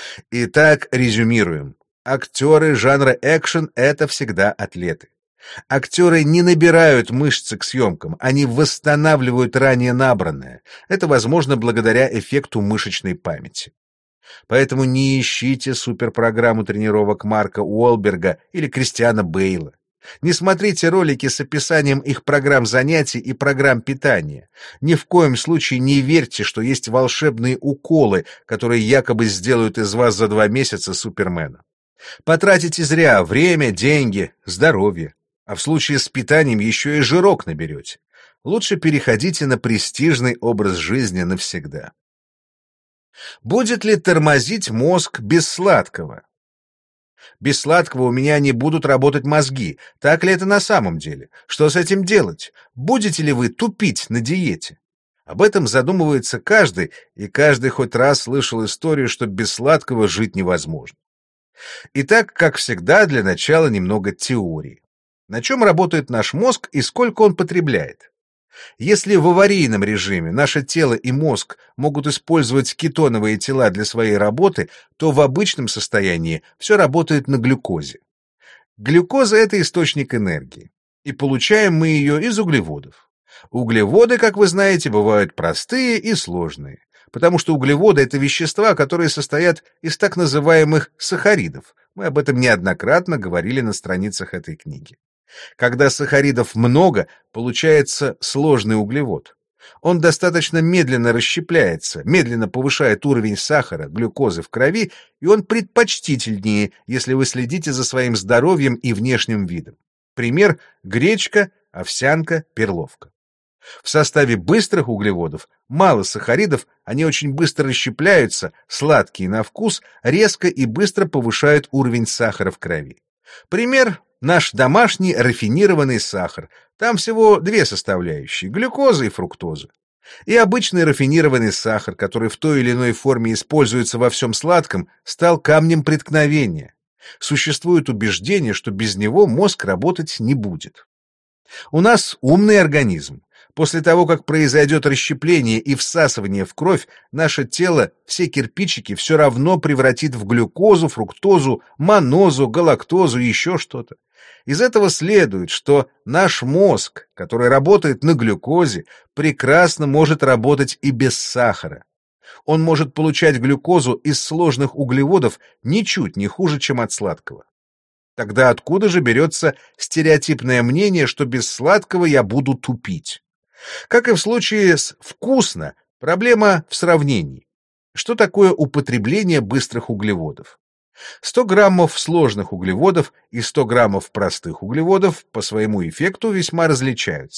Итак, резюмируем. Актеры жанра экшен — это всегда атлеты. Актеры не набирают мышцы к съемкам, они восстанавливают ранее набранное. Это возможно благодаря эффекту мышечной памяти. Поэтому не ищите суперпрограмму тренировок Марка Уолберга или Кристиана Бейла. Не смотрите ролики с описанием их программ занятий и программ питания. Ни в коем случае не верьте, что есть волшебные уколы, которые якобы сделают из вас за 2 месяца Супермена. Потратите зря время, деньги, здоровье. А в случае с питанием еще и жирок наберете. Лучше переходите на престижный образ жизни навсегда. Будет ли тормозить мозг без сладкого? Без сладкого у меня не будут работать мозги. Так ли это на самом деле? Что с этим делать? Будете ли вы тупить на диете? Об этом задумывается каждый, и каждый хоть раз слышал историю, что без сладкого жить невозможно. Итак, как всегда, для начала немного теории. На чем работает наш мозг и сколько он потребляет? Если в аварийном режиме наше тело и мозг могут использовать кетоновые тела для своей работы, то в обычном состоянии все работает на глюкозе. Глюкоза — это источник энергии, и получаем мы ее из углеводов. Углеводы, как вы знаете, бывают простые и сложные, потому что углеводы — это вещества, которые состоят из так называемых сахаридов. Мы об этом неоднократно говорили на страницах этой книги. Когда сахаридов много, получается сложный углевод. Он достаточно медленно расщепляется, медленно повышает уровень сахара, глюкозы в крови, и он предпочтительнее, если вы следите за своим здоровьем и внешним видом. Пример: гречка, овсянка, перловка. В составе быстрых углеводов мало сахаридов, они очень быстро расщепляются, сладкие на вкус, резко и быстро повышают уровень сахара в крови. Пример: наш домашний рафинированный сахар. Там всего 2 составляющие — глюкоза и фруктоза. И обычный рафинированный сахар, который в той или иной форме используется во всем сладком, стал камнем преткновения. Существует убеждение, что без него мозг работать не будет. У нас умный организм. После того, как произойдет расщепление и всасывание в кровь, наше тело все кирпичики все равно превратит в глюкозу, фруктозу, манозу, галактозу и еще что-то. Из этого следует, что наш мозг, который работает на глюкозе, прекрасно может работать и без сахара. Он может получать глюкозу из сложных углеводов ничуть не хуже, чем от сладкого. Тогда откуда же берется стереотипное мнение, что без сладкого я буду тупить? Как и в случае с «вкусно», проблема в сравнении. Что такое употребление быстрых углеводов? 100 граммов сложных углеводов и 100 граммов простых углеводов по своему эффекту весьма различаются.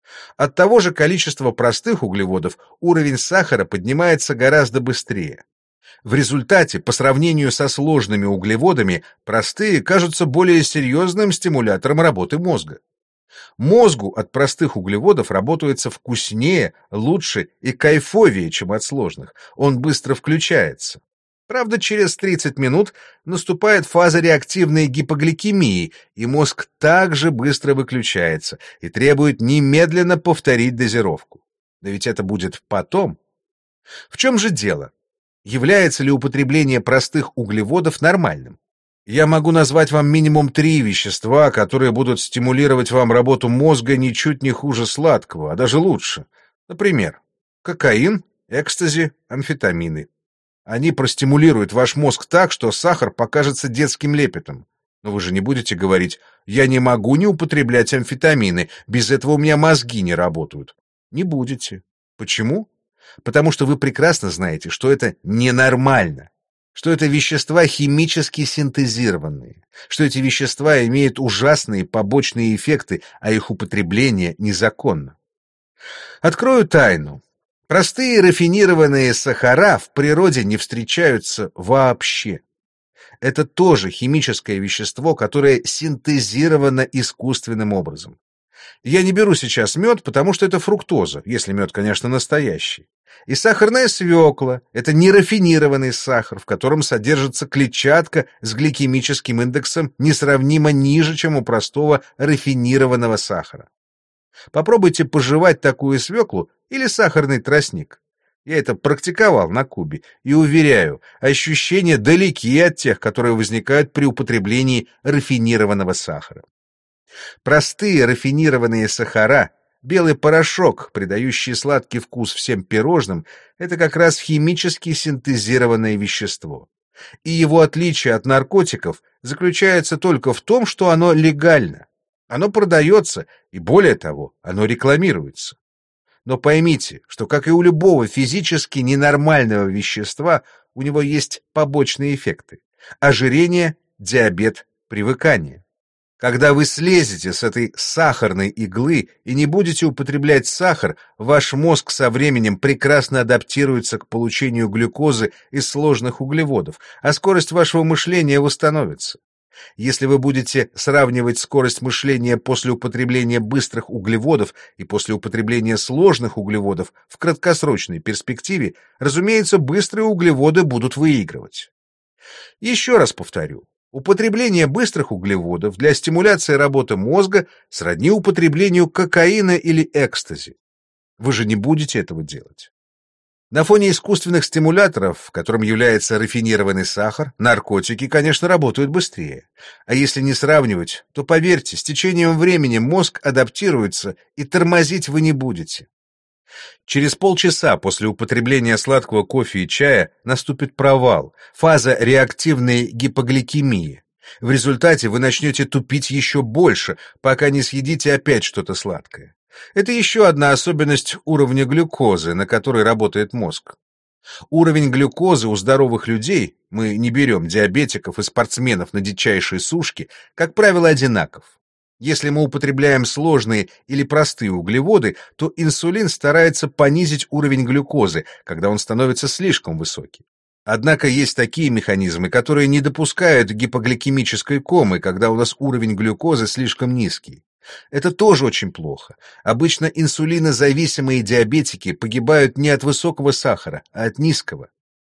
От того же количества простых углеводов уровень сахара поднимается гораздо быстрее. В результате, по сравнению со сложными углеводами, простые кажутся более серьезным стимулятором работы мозга. Мозгу от простых углеводов работается вкуснее, лучше и кайфовее, чем от сложных. Он быстро включается. Правда, через 30 минут наступает фаза реактивной гипогликемии, и мозг также быстро выключается и требует немедленно повторить дозировку. Да ведь это будет потом. В чем же дело? Является ли употребление простых углеводов нормальным? Я могу назвать вам минимум 3 вещества, которые будут стимулировать вам работу мозга ничуть не хуже сладкого, а даже лучше. Например, кокаин, экстази, амфетамины. Они простимулируют ваш мозг так, что сахар покажется детским лепетом. Но вы же не будете говорить: «Я не могу не употреблять амфетамины, без этого у меня мозги не работают». Не будете. Почему? Потому что вы прекрасно знаете, что это ненормально, что это вещества химически синтезированные, что эти вещества имеют ужасные побочные эффекты, а их употребление незаконно. Открою тайну. Простые рафинированные сахара в природе не встречаются вообще. Это тоже химическое вещество, которое синтезировано искусственным образом. Я не беру сейчас мед, потому что это фруктоза, если мед, конечно, настоящий. И сахарная свекла — это нерафинированный сахар, в котором содержится клетчатка с гликемическим индексом несравнимо ниже, чем у простого рафинированного сахара. Попробуйте пожевать такую свеклу или сахарный тростник. Я это практиковал на Кубе и уверяю, ощущения далеки от тех, которые возникают при употреблении рафинированного сахара. Простые рафинированные сахара, белый порошок, придающий сладкий вкус всем пирожным, это как раз химически синтезированное вещество. И его отличие от наркотиков заключается только в том, что оно легально. Оно продается, и более того, оно рекламируется. Но поймите, что, как и у любого физически ненормального вещества, у него есть побочные эффекты: ожирение, диабет, привыкание. Когда вы слезете с этой сахарной иглы и не будете употреблять сахар, ваш мозг со временем прекрасно адаптируется к получению глюкозы из сложных углеводов, а скорость вашего мышления восстановится. Если вы будете сравнивать скорость мышления после употребления быстрых углеводов и после употребления сложных углеводов в краткосрочной перспективе, разумеется, быстрые углеводы будут выигрывать. Еще раз повторю. Употребление быстрых углеводов для стимуляции работы мозга сродни употреблению кокаина или экстази. Вы же не будете этого делать. На фоне искусственных стимуляторов, которым является рафинированный сахар, наркотики, конечно, работают быстрее. А если не сравнивать, то, поверьте, с течением времени мозг адаптируется, и тормозить вы не будете. Через полчаса после употребления сладкого кофе и чая наступит провал, фаза реактивной гипогликемии. В результате вы начнете тупить еще больше, пока не съедите опять что-то сладкое. Это еще одна особенность уровня глюкозы, на которой работает мозг. Уровень глюкозы у здоровых людей, мы не берем диабетиков и спортсменов на дичайшей сушке, как правило, одинаков. Если мы употребляем сложные или простые углеводы, то инсулин старается понизить уровень глюкозы, когда он становится слишком высокий. Однако есть такие механизмы, которые не допускают гипогликемической комы, когда у нас уровень глюкозы слишком низкий. Это тоже очень плохо. Обычно инсулинозависимые диабетики погибают не от высокого сахара, а от низкого.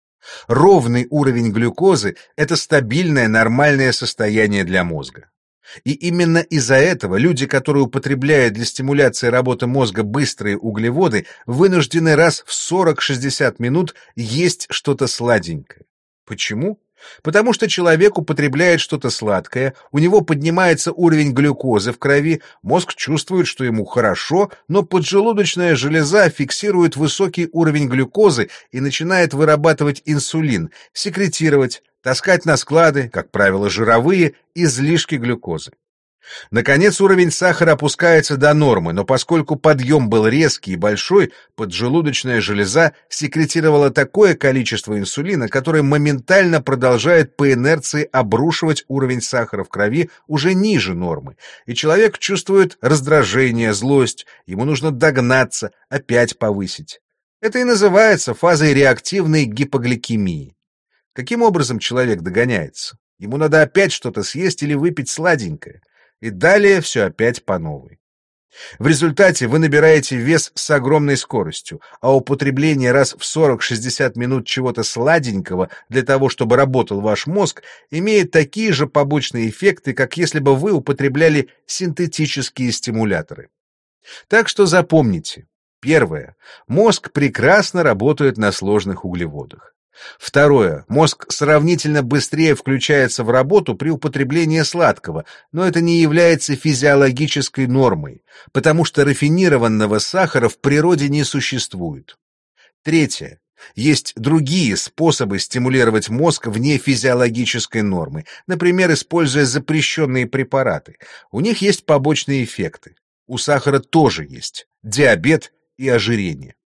Ровный уровень глюкозы – это стабильное нормальное состояние для мозга. И именно из-за этого люди, которые употребляют для стимуляции работы мозга быстрые углеводы, вынуждены раз в 40-60 минут есть что-то сладенькое. Почему? Потому что человек употребляет что-то сладкое, у него поднимается уровень глюкозы в крови, мозг чувствует, что ему хорошо, но поджелудочная железа фиксирует высокий уровень глюкозы и начинает вырабатывать инсулин, секретировать, таскать на склады, как правило, жировые, излишки глюкозы. Наконец, уровень сахара опускается до нормы, но поскольку подъем был резкий и большой, поджелудочная железа секретировала такое количество инсулина, которое моментально продолжает по инерции обрушивать уровень сахара в крови уже ниже нормы, и человек чувствует раздражение, злость, ему нужно догнаться, опять повысить. Это и называется фазой реактивной гипогликемии. Каким образом человек догоняется? Ему надо опять что-то съесть или выпить сладенькое. И далее все опять по новой. В результате вы набираете вес с огромной скоростью, а употребление раз в 40-60 минут чего-то сладенького для того, чтобы работал ваш мозг, имеет такие же побочные эффекты, как если бы вы употребляли синтетические стимуляторы. Так что запомните. Первое. Мозг прекрасно работает на сложных углеводах. Второе. Мозг сравнительно быстрее включается в работу при употреблении сладкого, но это не является физиологической нормой, потому что рафинированного сахара в природе не существует. Третье. Есть другие способы стимулировать мозг вне физиологической нормы, например, используя запрещенные препараты. У них есть побочные эффекты. У сахара тоже есть диабет и ожирение.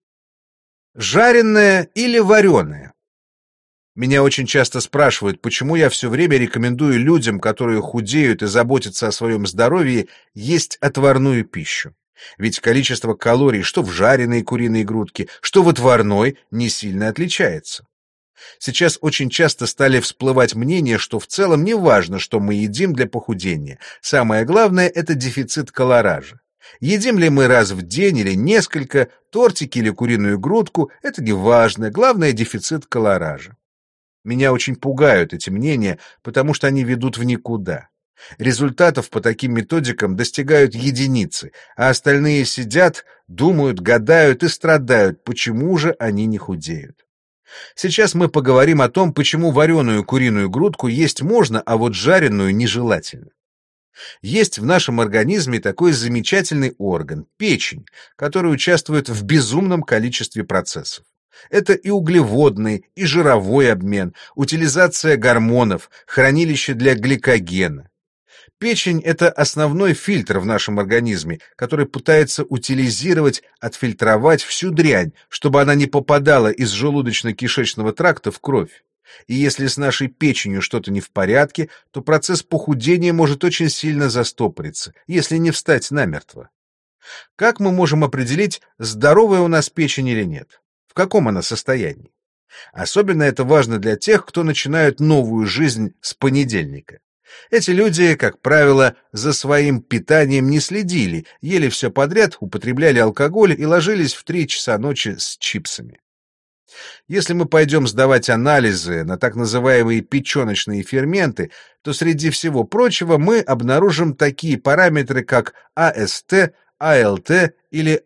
Жареное или вареное? Меня очень часто спрашивают, почему я все время рекомендую людям, которые худеют и заботятся о своем здоровье, есть отварную пищу. Ведь количество калорий что в жареной куриной грудке, что в отварной не сильно отличается. Сейчас очень часто стали всплывать мнения, что в целом не важно, что мы едим для похудения. Самое главное – это дефицит колоража. Едим ли мы раз в день или несколько, тортики или куриную грудку – это не важно, главное – дефицит колоража. Меня очень пугают эти мнения, потому что они ведут в никуда. Результатов по таким методикам достигают единицы, а остальные сидят, думают, гадают и страдают, почему же они не худеют. Сейчас мы поговорим о том, почему вареную куриную грудку есть можно, а вот жареную нежелательно. Есть в нашем организме такой замечательный орган – печень, который участвует в безумном количестве процессов. Это и углеводный, и жировой обмен, утилизация гормонов, хранилище для гликогена. Печень – это основной фильтр в нашем организме, который пытается утилизировать, отфильтровать всю дрянь, чтобы она не попадала из желудочно-кишечного тракта в кровь. И если с нашей печенью что-то не в порядке, то процесс похудения может очень сильно застопориться, если не встать намертво. Как мы можем определить, здоровая у нас печень или нет? В каком она состоянии? Особенно это важно для тех, кто начинает новую жизнь с понедельника. Эти люди, как правило, за своим питанием не следили, ели все подряд, употребляли алкоголь и ложились в 3 часа ночи с чипсами. Если мы пойдем сдавать анализы на так называемые печеночные ферменты, то среди всего прочего мы обнаружим такие параметры, как АСТ, АЛТ или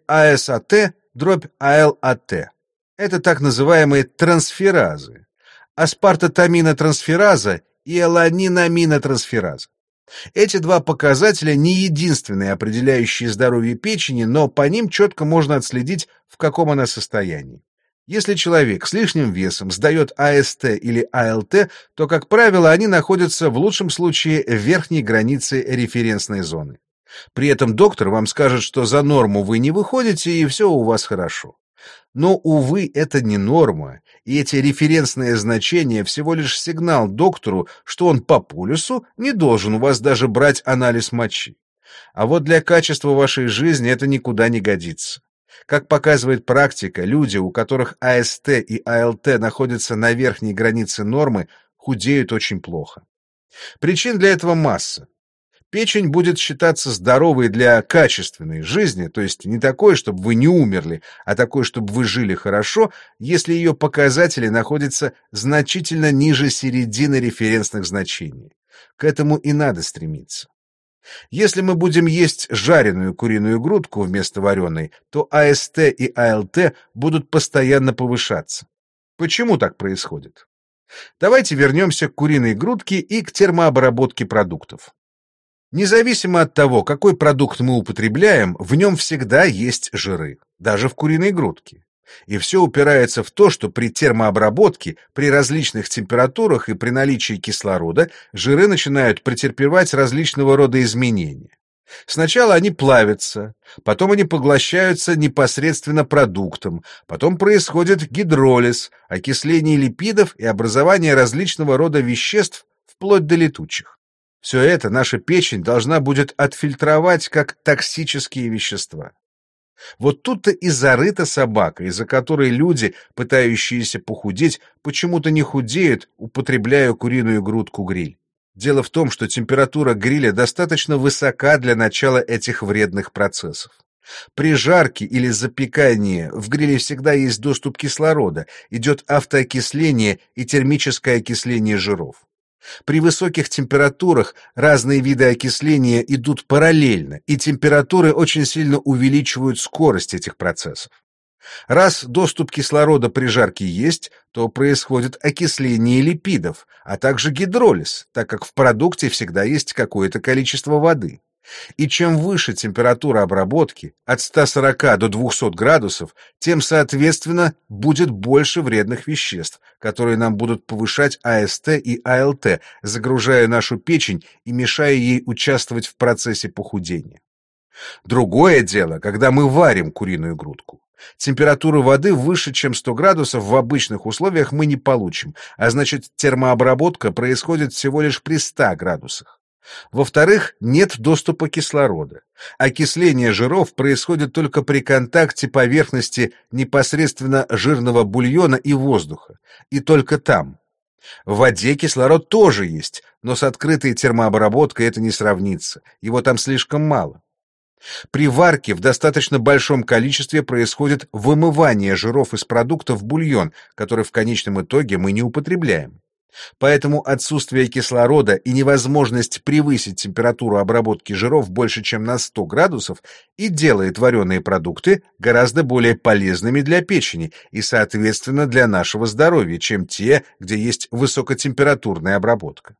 АСАТ/АЛАТ. Это так называемые трансферазы. Аспартатаминотрансфераза и аланинаминотрансфераза. Эти два показателя не единственные, определяющие здоровье печени, но по ним четко можно отследить, в каком она состоянии. Если человек с лишним весом сдает АСТ или АЛТ, то, как правило, они находятся в лучшем случае в верхней границе референсной зоны. При этом доктор вам скажет, что за норму вы не выходите и все у вас хорошо. Но, увы, это не норма, и эти референсные значения всего лишь сигнал доктору, что он по полюсу не должен у вас даже брать анализ мочи. А вот для качества вашей жизни это никуда не годится. Как показывает практика, люди, у которых АСТ и АЛТ находятся на верхней границе нормы, худеют очень плохо. Причин для этого масса. Печень будет считаться здоровой для качественной жизни, то есть не такой, чтобы вы не умерли, а такой, чтобы вы жили хорошо, если ее показатели находятся значительно ниже середины референсных значений. К этому и надо стремиться. Если мы будем есть жареную куриную грудку вместо вареной, то АСТ и АЛТ будут постоянно повышаться. Почему так происходит? Давайте вернемся к куриной грудке и к термообработке продуктов. Независимо от того, какой продукт мы употребляем, в нем всегда есть жиры, даже в куриной грудке. И все упирается в то, что при термообработке, при различных температурах и при наличии кислорода жиры начинают претерпевать различного рода изменения. Сначала они плавятся, потом они поглощаются непосредственно продуктом, потом происходит гидролиз, окисление липидов и образование различного рода веществ, вплоть до летучих. Все это наша печень должна будет отфильтровать как токсические вещества. Вот тут-то и зарыта собака, из-за которой люди, пытающиеся похудеть, почему-то не худеют, употребляя куриную грудку-гриль. Дело в том, что температура гриля достаточно высока для начала этих вредных процессов. При жарке или запекании в гриле всегда есть доступ кислорода, идет автоокисление и термическое окисление жиров. При высоких температурах разные виды окисления идут параллельно, и температуры очень сильно увеличивают скорость этих процессов. Раз доступ кислорода при жарке есть, то происходит окисление липидов, а также гидролиз, так как в продукте всегда есть какое-то количество воды. И чем выше температура обработки, от 140 до 200 градусов, тем, соответственно, будет больше вредных веществ, которые нам будут повышать АСТ и АЛТ, загружая нашу печень и мешая ей участвовать в процессе похудения. Другое дело, когда мы варим куриную грудку. Температура воды выше, чем 100 градусов в обычных условиях мы не получим, а значит термообработка происходит всего лишь при 100 градусах. Во-вторых, нет доступа кислорода. Окисление жиров происходит только при контакте поверхности непосредственно жирного бульона и воздуха, и только там. В воде кислород тоже есть, но с открытой термообработкой это не сравнится, его там слишком мало. При варке в достаточно большом количестве происходит вымывание жиров из продукта в бульон, который в конечном итоге мы не употребляем. Поэтому отсутствие кислорода и невозможность превысить температуру обработки жиров больше, чем на 100 градусов, и делает вареные продукты гораздо более полезными для печени и, соответственно, для нашего здоровья, чем те, где есть высокотемпературная обработка.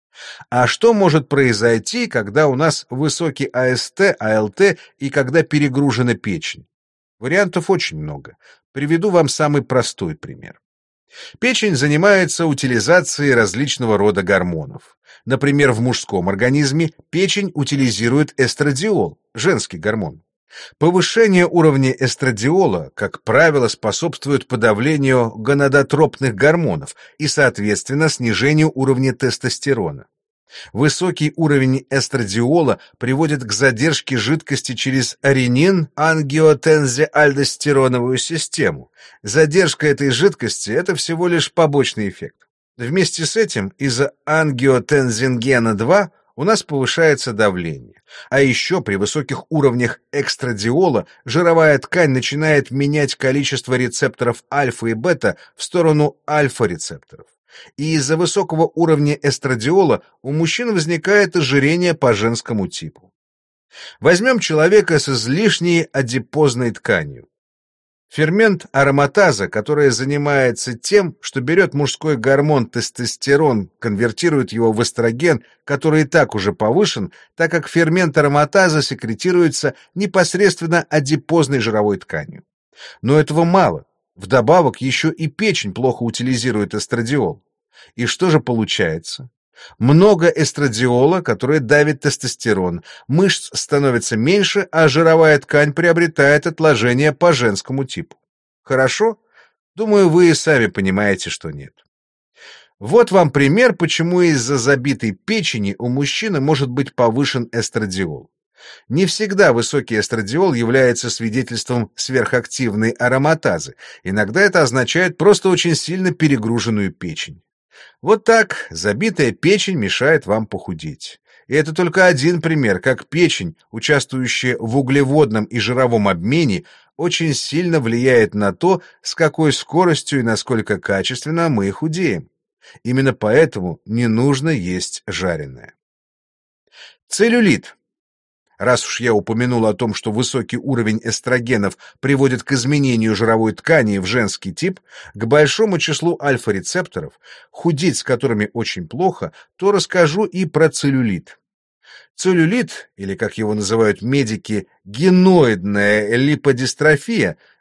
А что может произойти, когда у нас высокий АСТ, АЛТ и когда перегружена печень? Вариантов очень много. Приведу вам самый простой пример. Печень занимается утилизацией различного рода гормонов. Например, в мужском организме печень утилизирует эстрадиол, женский гормон. Повышение уровня эстрадиола, как правило, способствует подавлению гонадотропных гормонов и, соответственно, снижению уровня тестостерона. Высокий уровень эстрадиола приводит к задержке жидкости через ренин-ангиотензиальдостероновую систему. Задержка этой жидкости – это всего лишь побочный эффект. Вместе с этим из-за ангиотензингена-2 у нас повышается давление. А еще при высоких уровнях экстрадиола жировая ткань начинает менять количество рецепторов альфа и бета в сторону альфа-рецепторов. И из-за высокого уровня эстрадиола у мужчин возникает ожирение по женскому типу. Возьмем человека с излишней адипозной тканью. Фермент ароматаза, который занимается тем, что берет мужской гормон тестостерон, конвертирует его в эстроген, который и так уже повышен, так как фермент ароматаза секретируется непосредственно адипозной жировой тканью. Но этого мало. Вдобавок еще и печень плохо утилизирует эстрадиол. И что же получается? Много эстрадиола, который давит тестостерон, мышц становится меньше, а жировая ткань приобретает отложения по женскому типу. Хорошо? Думаю, вы и сами понимаете, что нет. Вот вам пример, почему из-за забитой печени у мужчины может быть повышен эстрадиол. Не всегда высокий эстрадиол является свидетельством сверхактивной ароматазы. Иногда это означает просто очень сильно перегруженную печень. Вот так забитая печень мешает вам похудеть. И это только один пример, как печень, участвующая в углеводном и жировом обмене, очень сильно влияет на то, с какой скоростью и насколько качественно мы худеем. Именно поэтому не нужно есть жареное. Целлюлит. Раз уж я упомянул о том, что высокий уровень эстрогенов приводит к изменению жировой ткани в женский тип, к большому числу альфа-рецепторов, худеть с которыми очень плохо, то расскажу и про целлюлит. Целлюлит, или как его называют медики, геноидная липодистрофия,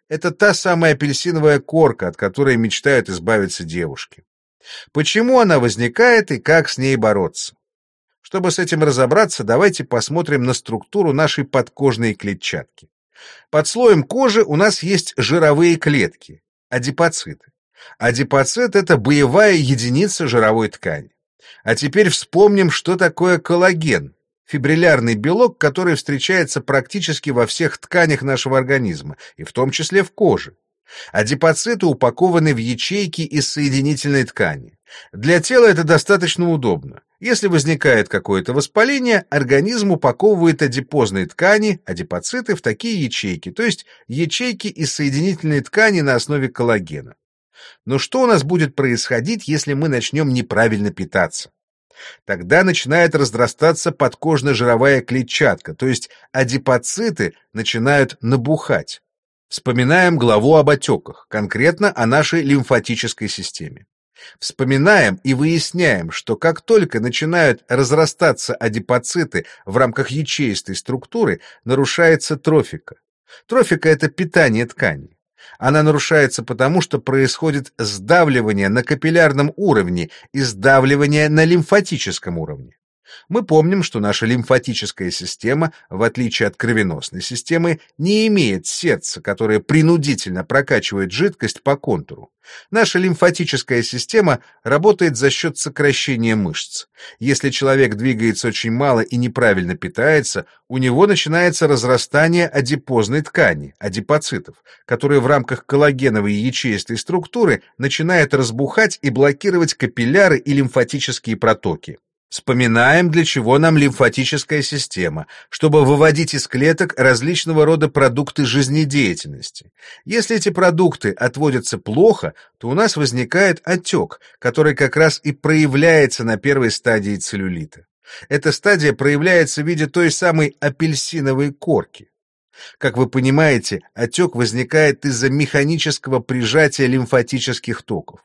Это та самая апельсиновая корка, от которой мечтают избавиться девушки. Почему она возникает и как с ней бороться? Чтобы с этим разобраться, давайте посмотрим на структуру нашей подкожной клетчатки. Под слоем кожи у нас есть жировые клетки – адипоциты. Адипоцит – это боевая единица жировой ткани. А теперь вспомним, что такое коллаген – фибриллярный белок, который встречается практически во всех тканях нашего организма, и в том числе в коже. Адипоциты упакованы в ячейки из соединительной ткани. Для тела это достаточно удобно. Если возникает какое-то воспаление, организм упаковывает адипозные ткани, адипоциты, в такие ячейки, то есть ячейки из соединительной ткани на основе коллагена. Но что у нас будет происходить, если мы начнем неправильно питаться? Тогда начинает разрастаться подкожно-жировая клетчатка, то есть адипоциты начинают набухать. Вспоминаем главу об отеках, конкретно о нашей лимфатической системе. Вспоминаем и выясняем, что как только начинают разрастаться адипоциты в рамках ячеистой структуры, нарушается трофика. Трофика – это питание тканей. Она нарушается потому, что происходит сдавливание на капиллярном уровне и сдавливание на лимфатическом уровне. Мы помним, что наша лимфатическая система, в отличие от кровеносной системы, не имеет сердца, которое принудительно прокачивает жидкость по контуру. Наша лимфатическая система работает за счет сокращения мышц. Если человек двигается очень мало и неправильно питается, у него начинается разрастание адипозной ткани, адипоцитов, которые в рамках коллагеновой ячеистой структуры начинают разбухать и блокировать капилляры и лимфатические протоки. Вспоминаем, для чего нам лимфатическая система, чтобы выводить из клеток различного рода продукты жизнедеятельности. Если эти продукты отводятся плохо, то у нас возникает отек, который как раз и проявляется на первой стадии целлюлита. Эта стадия проявляется в виде той самой апельсиновой корки. Как вы понимаете, отек возникает из-за механического прижатия лимфатических токов.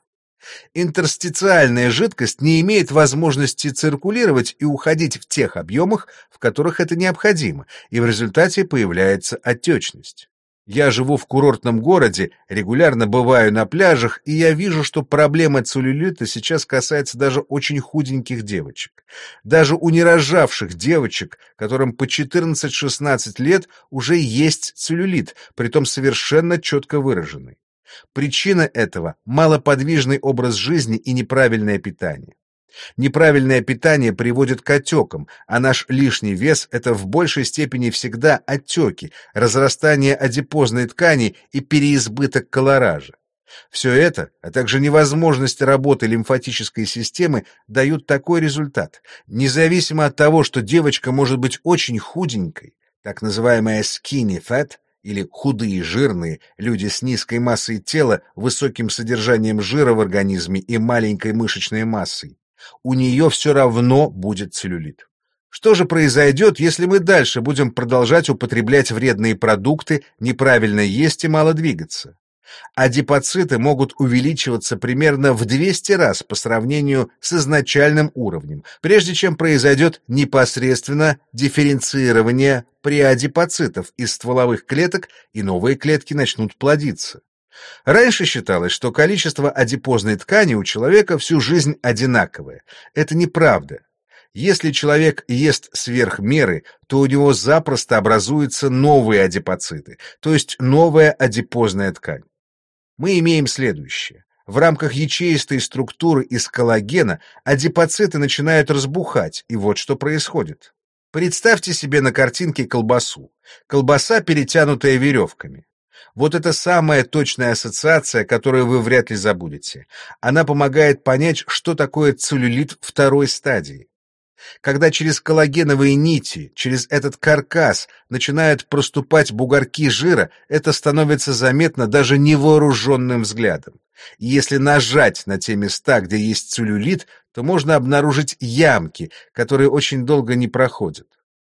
Интерстициальная жидкость не имеет возможности циркулировать и уходить в тех объемах, в которых это необходимо, и в результате появляется отечность. Я живу в курортном городе, регулярно бываю на пляжах, и я вижу, что проблема целлюлита сейчас касается даже очень худеньких девочек. Даже у нерожавших девочек, которым по 14-16 лет, уже есть целлюлит, притом совершенно четко выраженный. Причина этого – малоподвижный образ жизни и неправильное питание. Неправильное питание приводит к отекам, а наш лишний вес – это в большей степени всегда отеки, разрастание адипозной ткани и переизбыток колоража. Все это, а также невозможность работы лимфатической системы дают такой результат. Независимо от того, что девочка может быть очень худенькой, так называемая skinny fat, или худые жирные, люди с низкой массой тела, высоким содержанием жира в организме и маленькой мышечной массой, у нее все равно будет целлюлит. Что же произойдет, если мы дальше будем продолжать употреблять вредные продукты, неправильно есть и мало двигаться? Адипоциты могут увеличиваться примерно в 200 раз по сравнению с изначальным уровнем, прежде чем произойдет непосредственно дифференцирование преадипоцитов из стволовых клеток и новые клетки начнут плодиться. Раньше считалось, что количество адипозной ткани у человека всю жизнь одинаковое. Это неправда. Если человек ест сверх меры, то у него запросто образуются новые адипоциты, то есть новая адипозная ткань. Мы имеем следующее. В рамках ячеистой структуры из коллагена адипоциты начинают разбухать, и вот что происходит. Представьте себе на картинке колбасу. Колбаса, перетянутая веревками. Вот это самая точная ассоциация, которую вы вряд ли забудете. Она помогает понять, что такое целлюлит второй стадии. Когда через коллагеновые нити, через этот каркас начинают проступать бугорки жира, это становится заметно даже невооруженным взглядом. И если нажать на те места, где есть целлюлит, то можно обнаружить ямки, которые очень долго не проходят.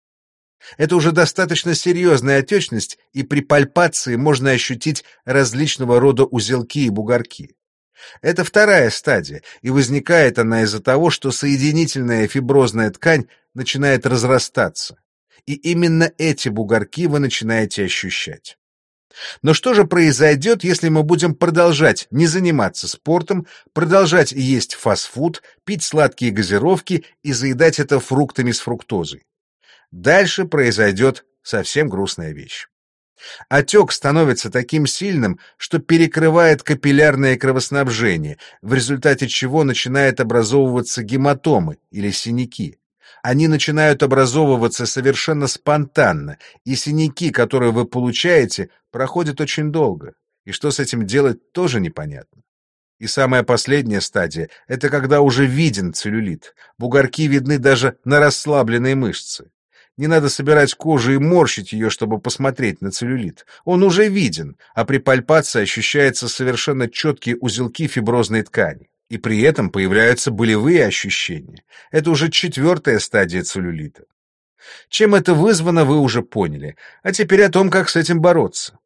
Это уже достаточно серьезная отечность, и при пальпации можно ощутить различного рода узелки и бугорки. Это вторая стадия, и возникает она из-за того, что соединительная фиброзная ткань начинает разрастаться. И именно эти бугорки вы начинаете ощущать. Но что же произойдет, если мы будем продолжать не заниматься спортом, продолжать есть фастфуд, пить сладкие газировки и заедать это фруктами с фруктозой? Дальше произойдет совсем грустная вещь. Отек становится таким сильным, что перекрывает капиллярное кровоснабжение, в результате чего начинают образовываться гематомы или синяки. Они начинают образовываться совершенно спонтанно, и синяки, которые вы получаете, проходят очень долго. И что с этим делать, тоже непонятно. И самая последняя стадия — это когда уже виден целлюлит. Бугорки видны даже на расслабленной мышце. Не надо собирать кожу и морщить ее, чтобы посмотреть на целлюлит. Он уже виден, а при пальпации ощущаются совершенно четкие узелки фиброзной ткани. И при этом появляются болевые ощущения. Это уже 4-я стадия целлюлита. Чем это вызвано, вы уже поняли. А теперь о том, как с этим бороться.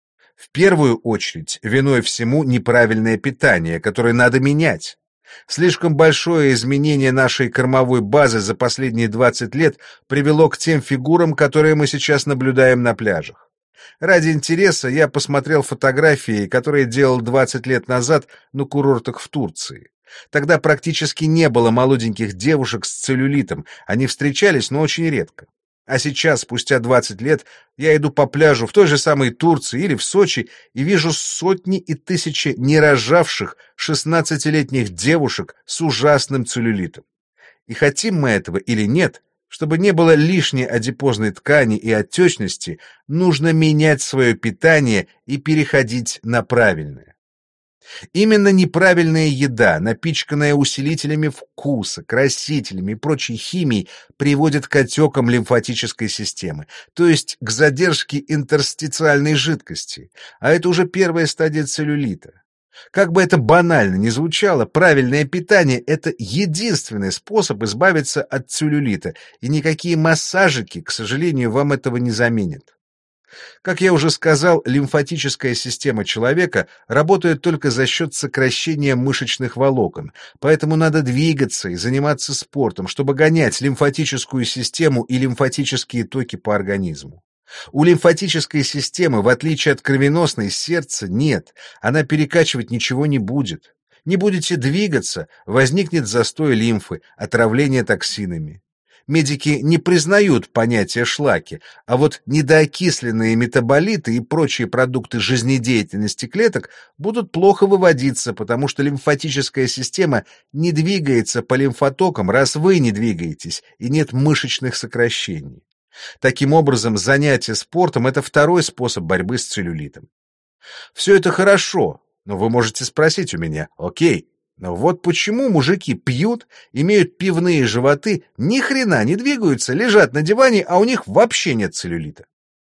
В первую очередь, виной всему неправильное питание, которое надо менять. Слишком большое изменение нашей кормовой базы за последние 20 лет привело к тем фигурам, которые мы сейчас наблюдаем на пляжах. Ради интереса я посмотрел фотографии, которые делал 20 лет назад на курортах в Турции. Тогда практически не было молоденьких девушек с целлюлитом, они встречались, но очень редко. А сейчас, спустя 20 лет, я иду по пляжу в той же самой Турции или в Сочи и вижу сотни и тысячи нерожавших 16-летних девушек с ужасным целлюлитом. И хотим мы этого или нет, чтобы не было лишней адипозной ткани и отечности, нужно менять свое питание и переходить на правильное. Именно неправильная еда, напичканная усилителями вкуса, красителями и прочей химией, приводит к отекам лимфатической системы, то есть к задержке интерстициальной жидкости, а это уже первая стадия целлюлита. Как бы это банально ни звучало, правильное питание — это единственный способ избавиться от целлюлита, и никакие массажики, к сожалению, вам этого не заменят. Как я уже сказал, лимфатическая система человека работает только за счет сокращения мышечных волокон, поэтому надо двигаться и заниматься спортом, чтобы гонять лимфатическую систему и лимфатические токи по организму. У лимфатической системы, в отличие от кровеносной, сердца нет, она перекачивать ничего не будет. Не будете двигаться, возникнет застой лимфы, отравление токсинами. Медики не признают понятия шлаки, а вот недоокисленные метаболиты и прочие продукты жизнедеятельности клеток будут плохо выводиться, потому что лимфатическая система не двигается по лимфотокам, раз вы не двигаетесь, и нет мышечных сокращений. Таким образом, занятие спортом — это второй способ борьбы с целлюлитом. Все это хорошо, но вы можете спросить у меня: окей, но вот почему мужики пьют, имеют пивные животы, ни хрена не двигаются, лежат на диване, а у них вообще нет целлюлита?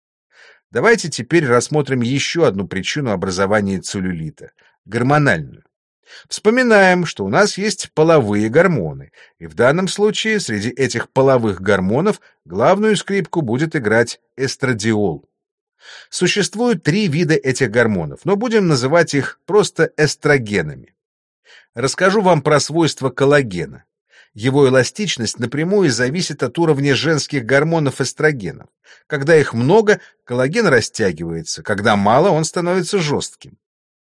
Давайте теперь рассмотрим еще одну причину образования целлюлита — гормональную. Вспоминаем, что у нас есть половые гормоны, и в данном случае среди этих половых гормонов главную скрипку будет играть эстрадиол. Существует 3 вида этих гормонов, но будем называть их просто эстрогенами. Расскажу вам про свойства коллагена. Его эластичность напрямую зависит от уровня женских гормонов эстрогенов. Когда их много, коллаген растягивается, когда мало, он становится жестким.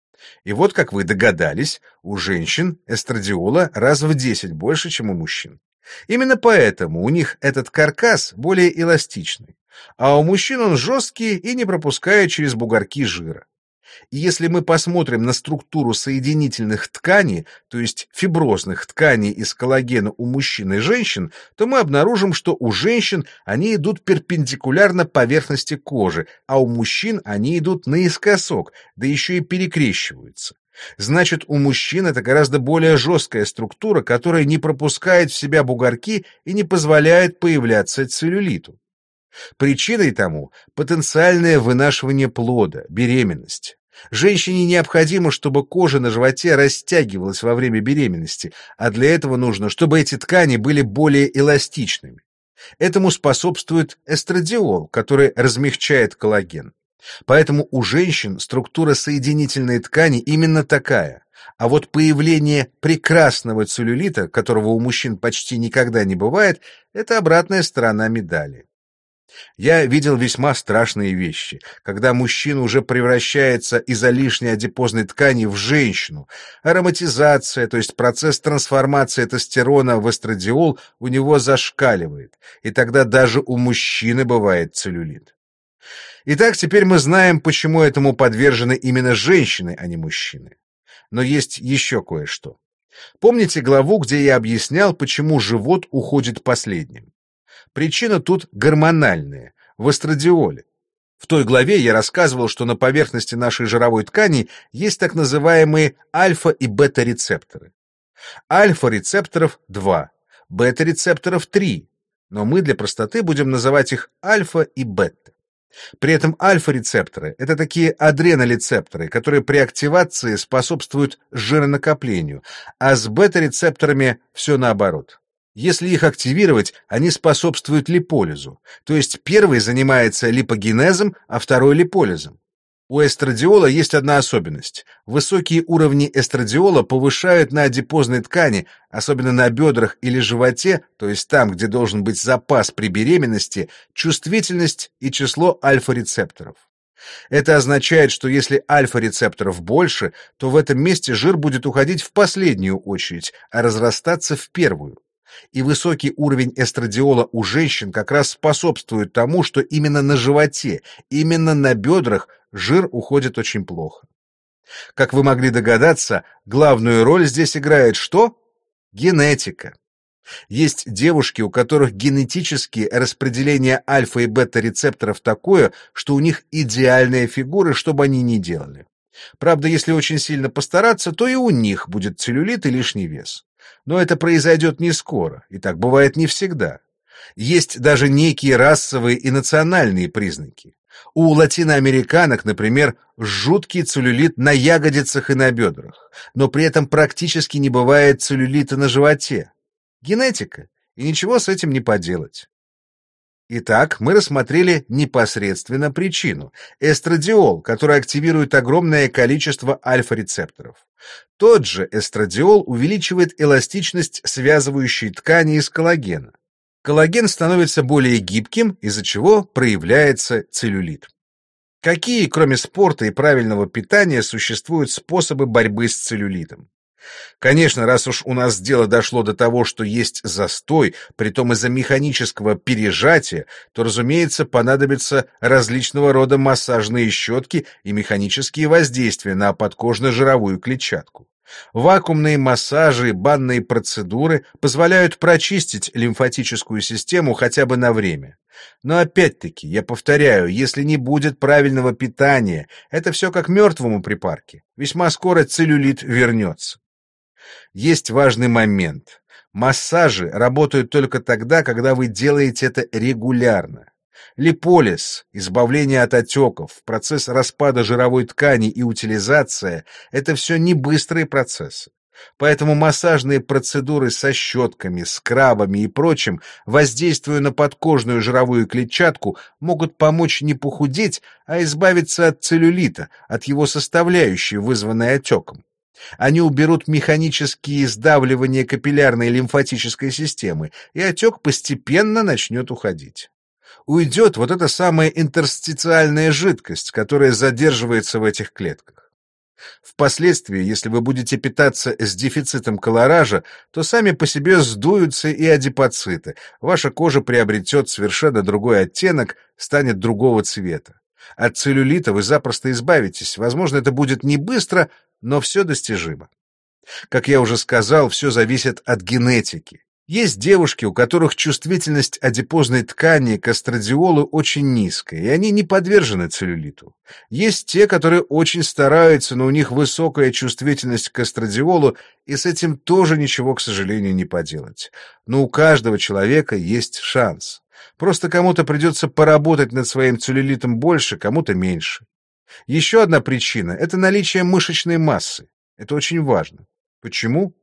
И вот, как вы догадались, у женщин эстрадиола раз в 10 больше, чем у мужчин. Именно поэтому у них этот каркас более эластичный, а у мужчин он жесткий и не пропускает через бугорки жира. И если мы посмотрим на структуру соединительных тканей, то есть фиброзных тканей из коллагена у мужчин и женщин, то мы обнаружим, что у женщин они идут перпендикулярно поверхности кожи, а у мужчин они идут наискосок, да еще и перекрещиваются. Значит, у мужчин это гораздо более жесткая структура, которая не пропускает в себя бугорки и не позволяет появляться целлюлиту. Причиной тому потенциальное вынашивание плода, беременность. Женщине необходимо, чтобы кожа на животе растягивалась во время беременности, а для этого нужно, чтобы эти ткани были более эластичными. Этому способствует эстрадиол, который размягчает коллаген. Поэтому у женщин структура соединительной ткани именно такая. А вот появление прекрасного целлюлита, которого у мужчин почти никогда не бывает, это обратная сторона медали. Я видел весьма страшные вещи, когда мужчина уже превращается из-за лишней адипозной ткани в женщину. Ароматизация, то есть процесс трансформации тестостерона в эстрадиол, у него зашкаливает, и тогда даже у мужчины бывает целлюлит. Итак, теперь мы знаем, почему этому подвержены именно женщины, а не мужчины. Но есть еще кое-что. Помните главу, где я объяснял, почему живот уходит последним? Причина тут гормональная, в эстрадиоле. В той главе я рассказывал, что на поверхности нашей жировой ткани есть так называемые альфа- и бета-рецепторы. Альфа-рецепторов 2, бета-рецепторов 3, но мы для простоты будем называть их альфа и бета. При этом альфа-рецепторы — это такие адренорецепторы, которые при активации способствуют жиронакоплению, а с бета-рецепторами все наоборот. Если их активировать, они способствуют липолизу, то есть первый занимается липогенезом, а второй — липолизом. У эстрадиола есть одна особенность. Высокие уровни эстрадиола повышают на адипозной ткани, особенно на бедрах или животе, то есть там, где должен быть запас при беременности, чувствительность и число альфа-рецепторов. Это означает, что если альфа-рецепторов больше, то в этом месте жир будет уходить в последнюю очередь, а разрастаться в первую. И высокий уровень эстрадиола у женщин как раз способствует тому, что именно на животе, именно на бедрах жир уходит очень плохо. Как вы могли догадаться, главную роль здесь играет что? Генетика. Есть девушки, у которых генетически распределение альфа и бета-рецепторов такое, что у них идеальная фигура, что бы они ни делали. Правда, если очень сильно постараться, то и у них будет целлюлит и лишний вес. Но это произойдет не скоро, и так бывает не всегда. Есть даже некие расовые и национальные признаки. У латиноамериканок, например, жуткий целлюлит на ягодицах и на бедрах, но при этом практически не бывает целлюлита на животе. Генетика, и ничего с этим не поделать. Итак, мы рассмотрели непосредственно причину — эстрадиол, который активирует огромное количество альфа-рецепторов. Тот же эстрадиол увеличивает эластичность связывающей ткани из коллагена. Коллаген становится более гибким, из-за чего проявляется целлюлит. Какие, кроме спорта и правильного питания, существуют способы борьбы с целлюлитом? Конечно, раз уж у нас дело дошло до того, что есть застой, притом из-за механического пережатия, то, разумеется, понадобятся различного рода массажные щетки и механические воздействия на подкожно-жировую клетчатку. Вакуумные массажи и банные процедуры позволяют прочистить лимфатическую систему хотя бы на время. Но опять-таки, я повторяю, если не будет правильного питания, это все как мертвому припарке. Весьма скоро целлюлит вернется. Есть важный момент. Массажи работают только тогда, когда вы делаете это регулярно. Липолиз, избавление от отеков, процесс распада жировой ткани и утилизация — это все не быстрые процессы. Поэтому массажные процедуры со щетками, скрабами и прочим, воздействуя на подкожную жировую клетчатку, могут помочь не похудеть, а избавиться от целлюлита, от его составляющей, вызванной отеком. Они уберут механические сдавливания капиллярной лимфатической системы, и отек постепенно начнет уходить. Уйдет вот эта самая интерстициальная жидкость, которая задерживается в этих клетках. Впоследствии, если вы будете питаться с дефицитом колоража, то сами по себе сдуются и адипоциты, ваша кожа приобретет совершенно другой оттенок, станет другого цвета. От целлюлита вы запросто избавитесь, возможно, это будет не быстро, но все достижимо. Как я уже сказал, все зависит от генетики. Есть девушки, у которых чувствительность адипозной ткани к эстрадиолу очень низкая, и они не подвержены целлюлиту. Есть те, которые очень стараются, но у них высокая чувствительность к эстрадиолу, и с этим тоже ничего, к сожалению, не поделать. Но у каждого человека есть шанс. Просто кому-то придется поработать над своим целлюлитом больше, кому-то меньше. Еще одна причина — это наличие мышечной массы. Это очень важно. Почему?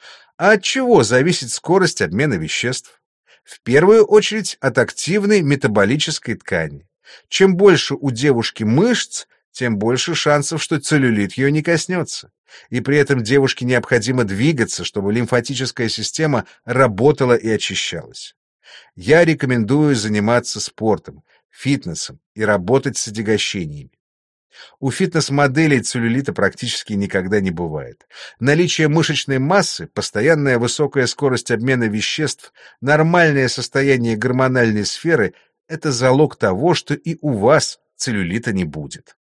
А от чего зависит скорость обмена веществ? В первую очередь от активной метаболической ткани. Чем больше у девушки мышц, тем больше шансов, что целлюлит ее не коснется. И при этом девушке необходимо двигаться, чтобы лимфатическая система работала и очищалась. Я рекомендую заниматься спортом, фитнесом и работать с отягощениями. У фитнес-моделей целлюлита практически никогда не бывает. Наличие мышечной массы, постоянная высокая скорость обмена веществ, нормальное состояние гормональной сферы — это залог того, что и у вас целлюлита не будет.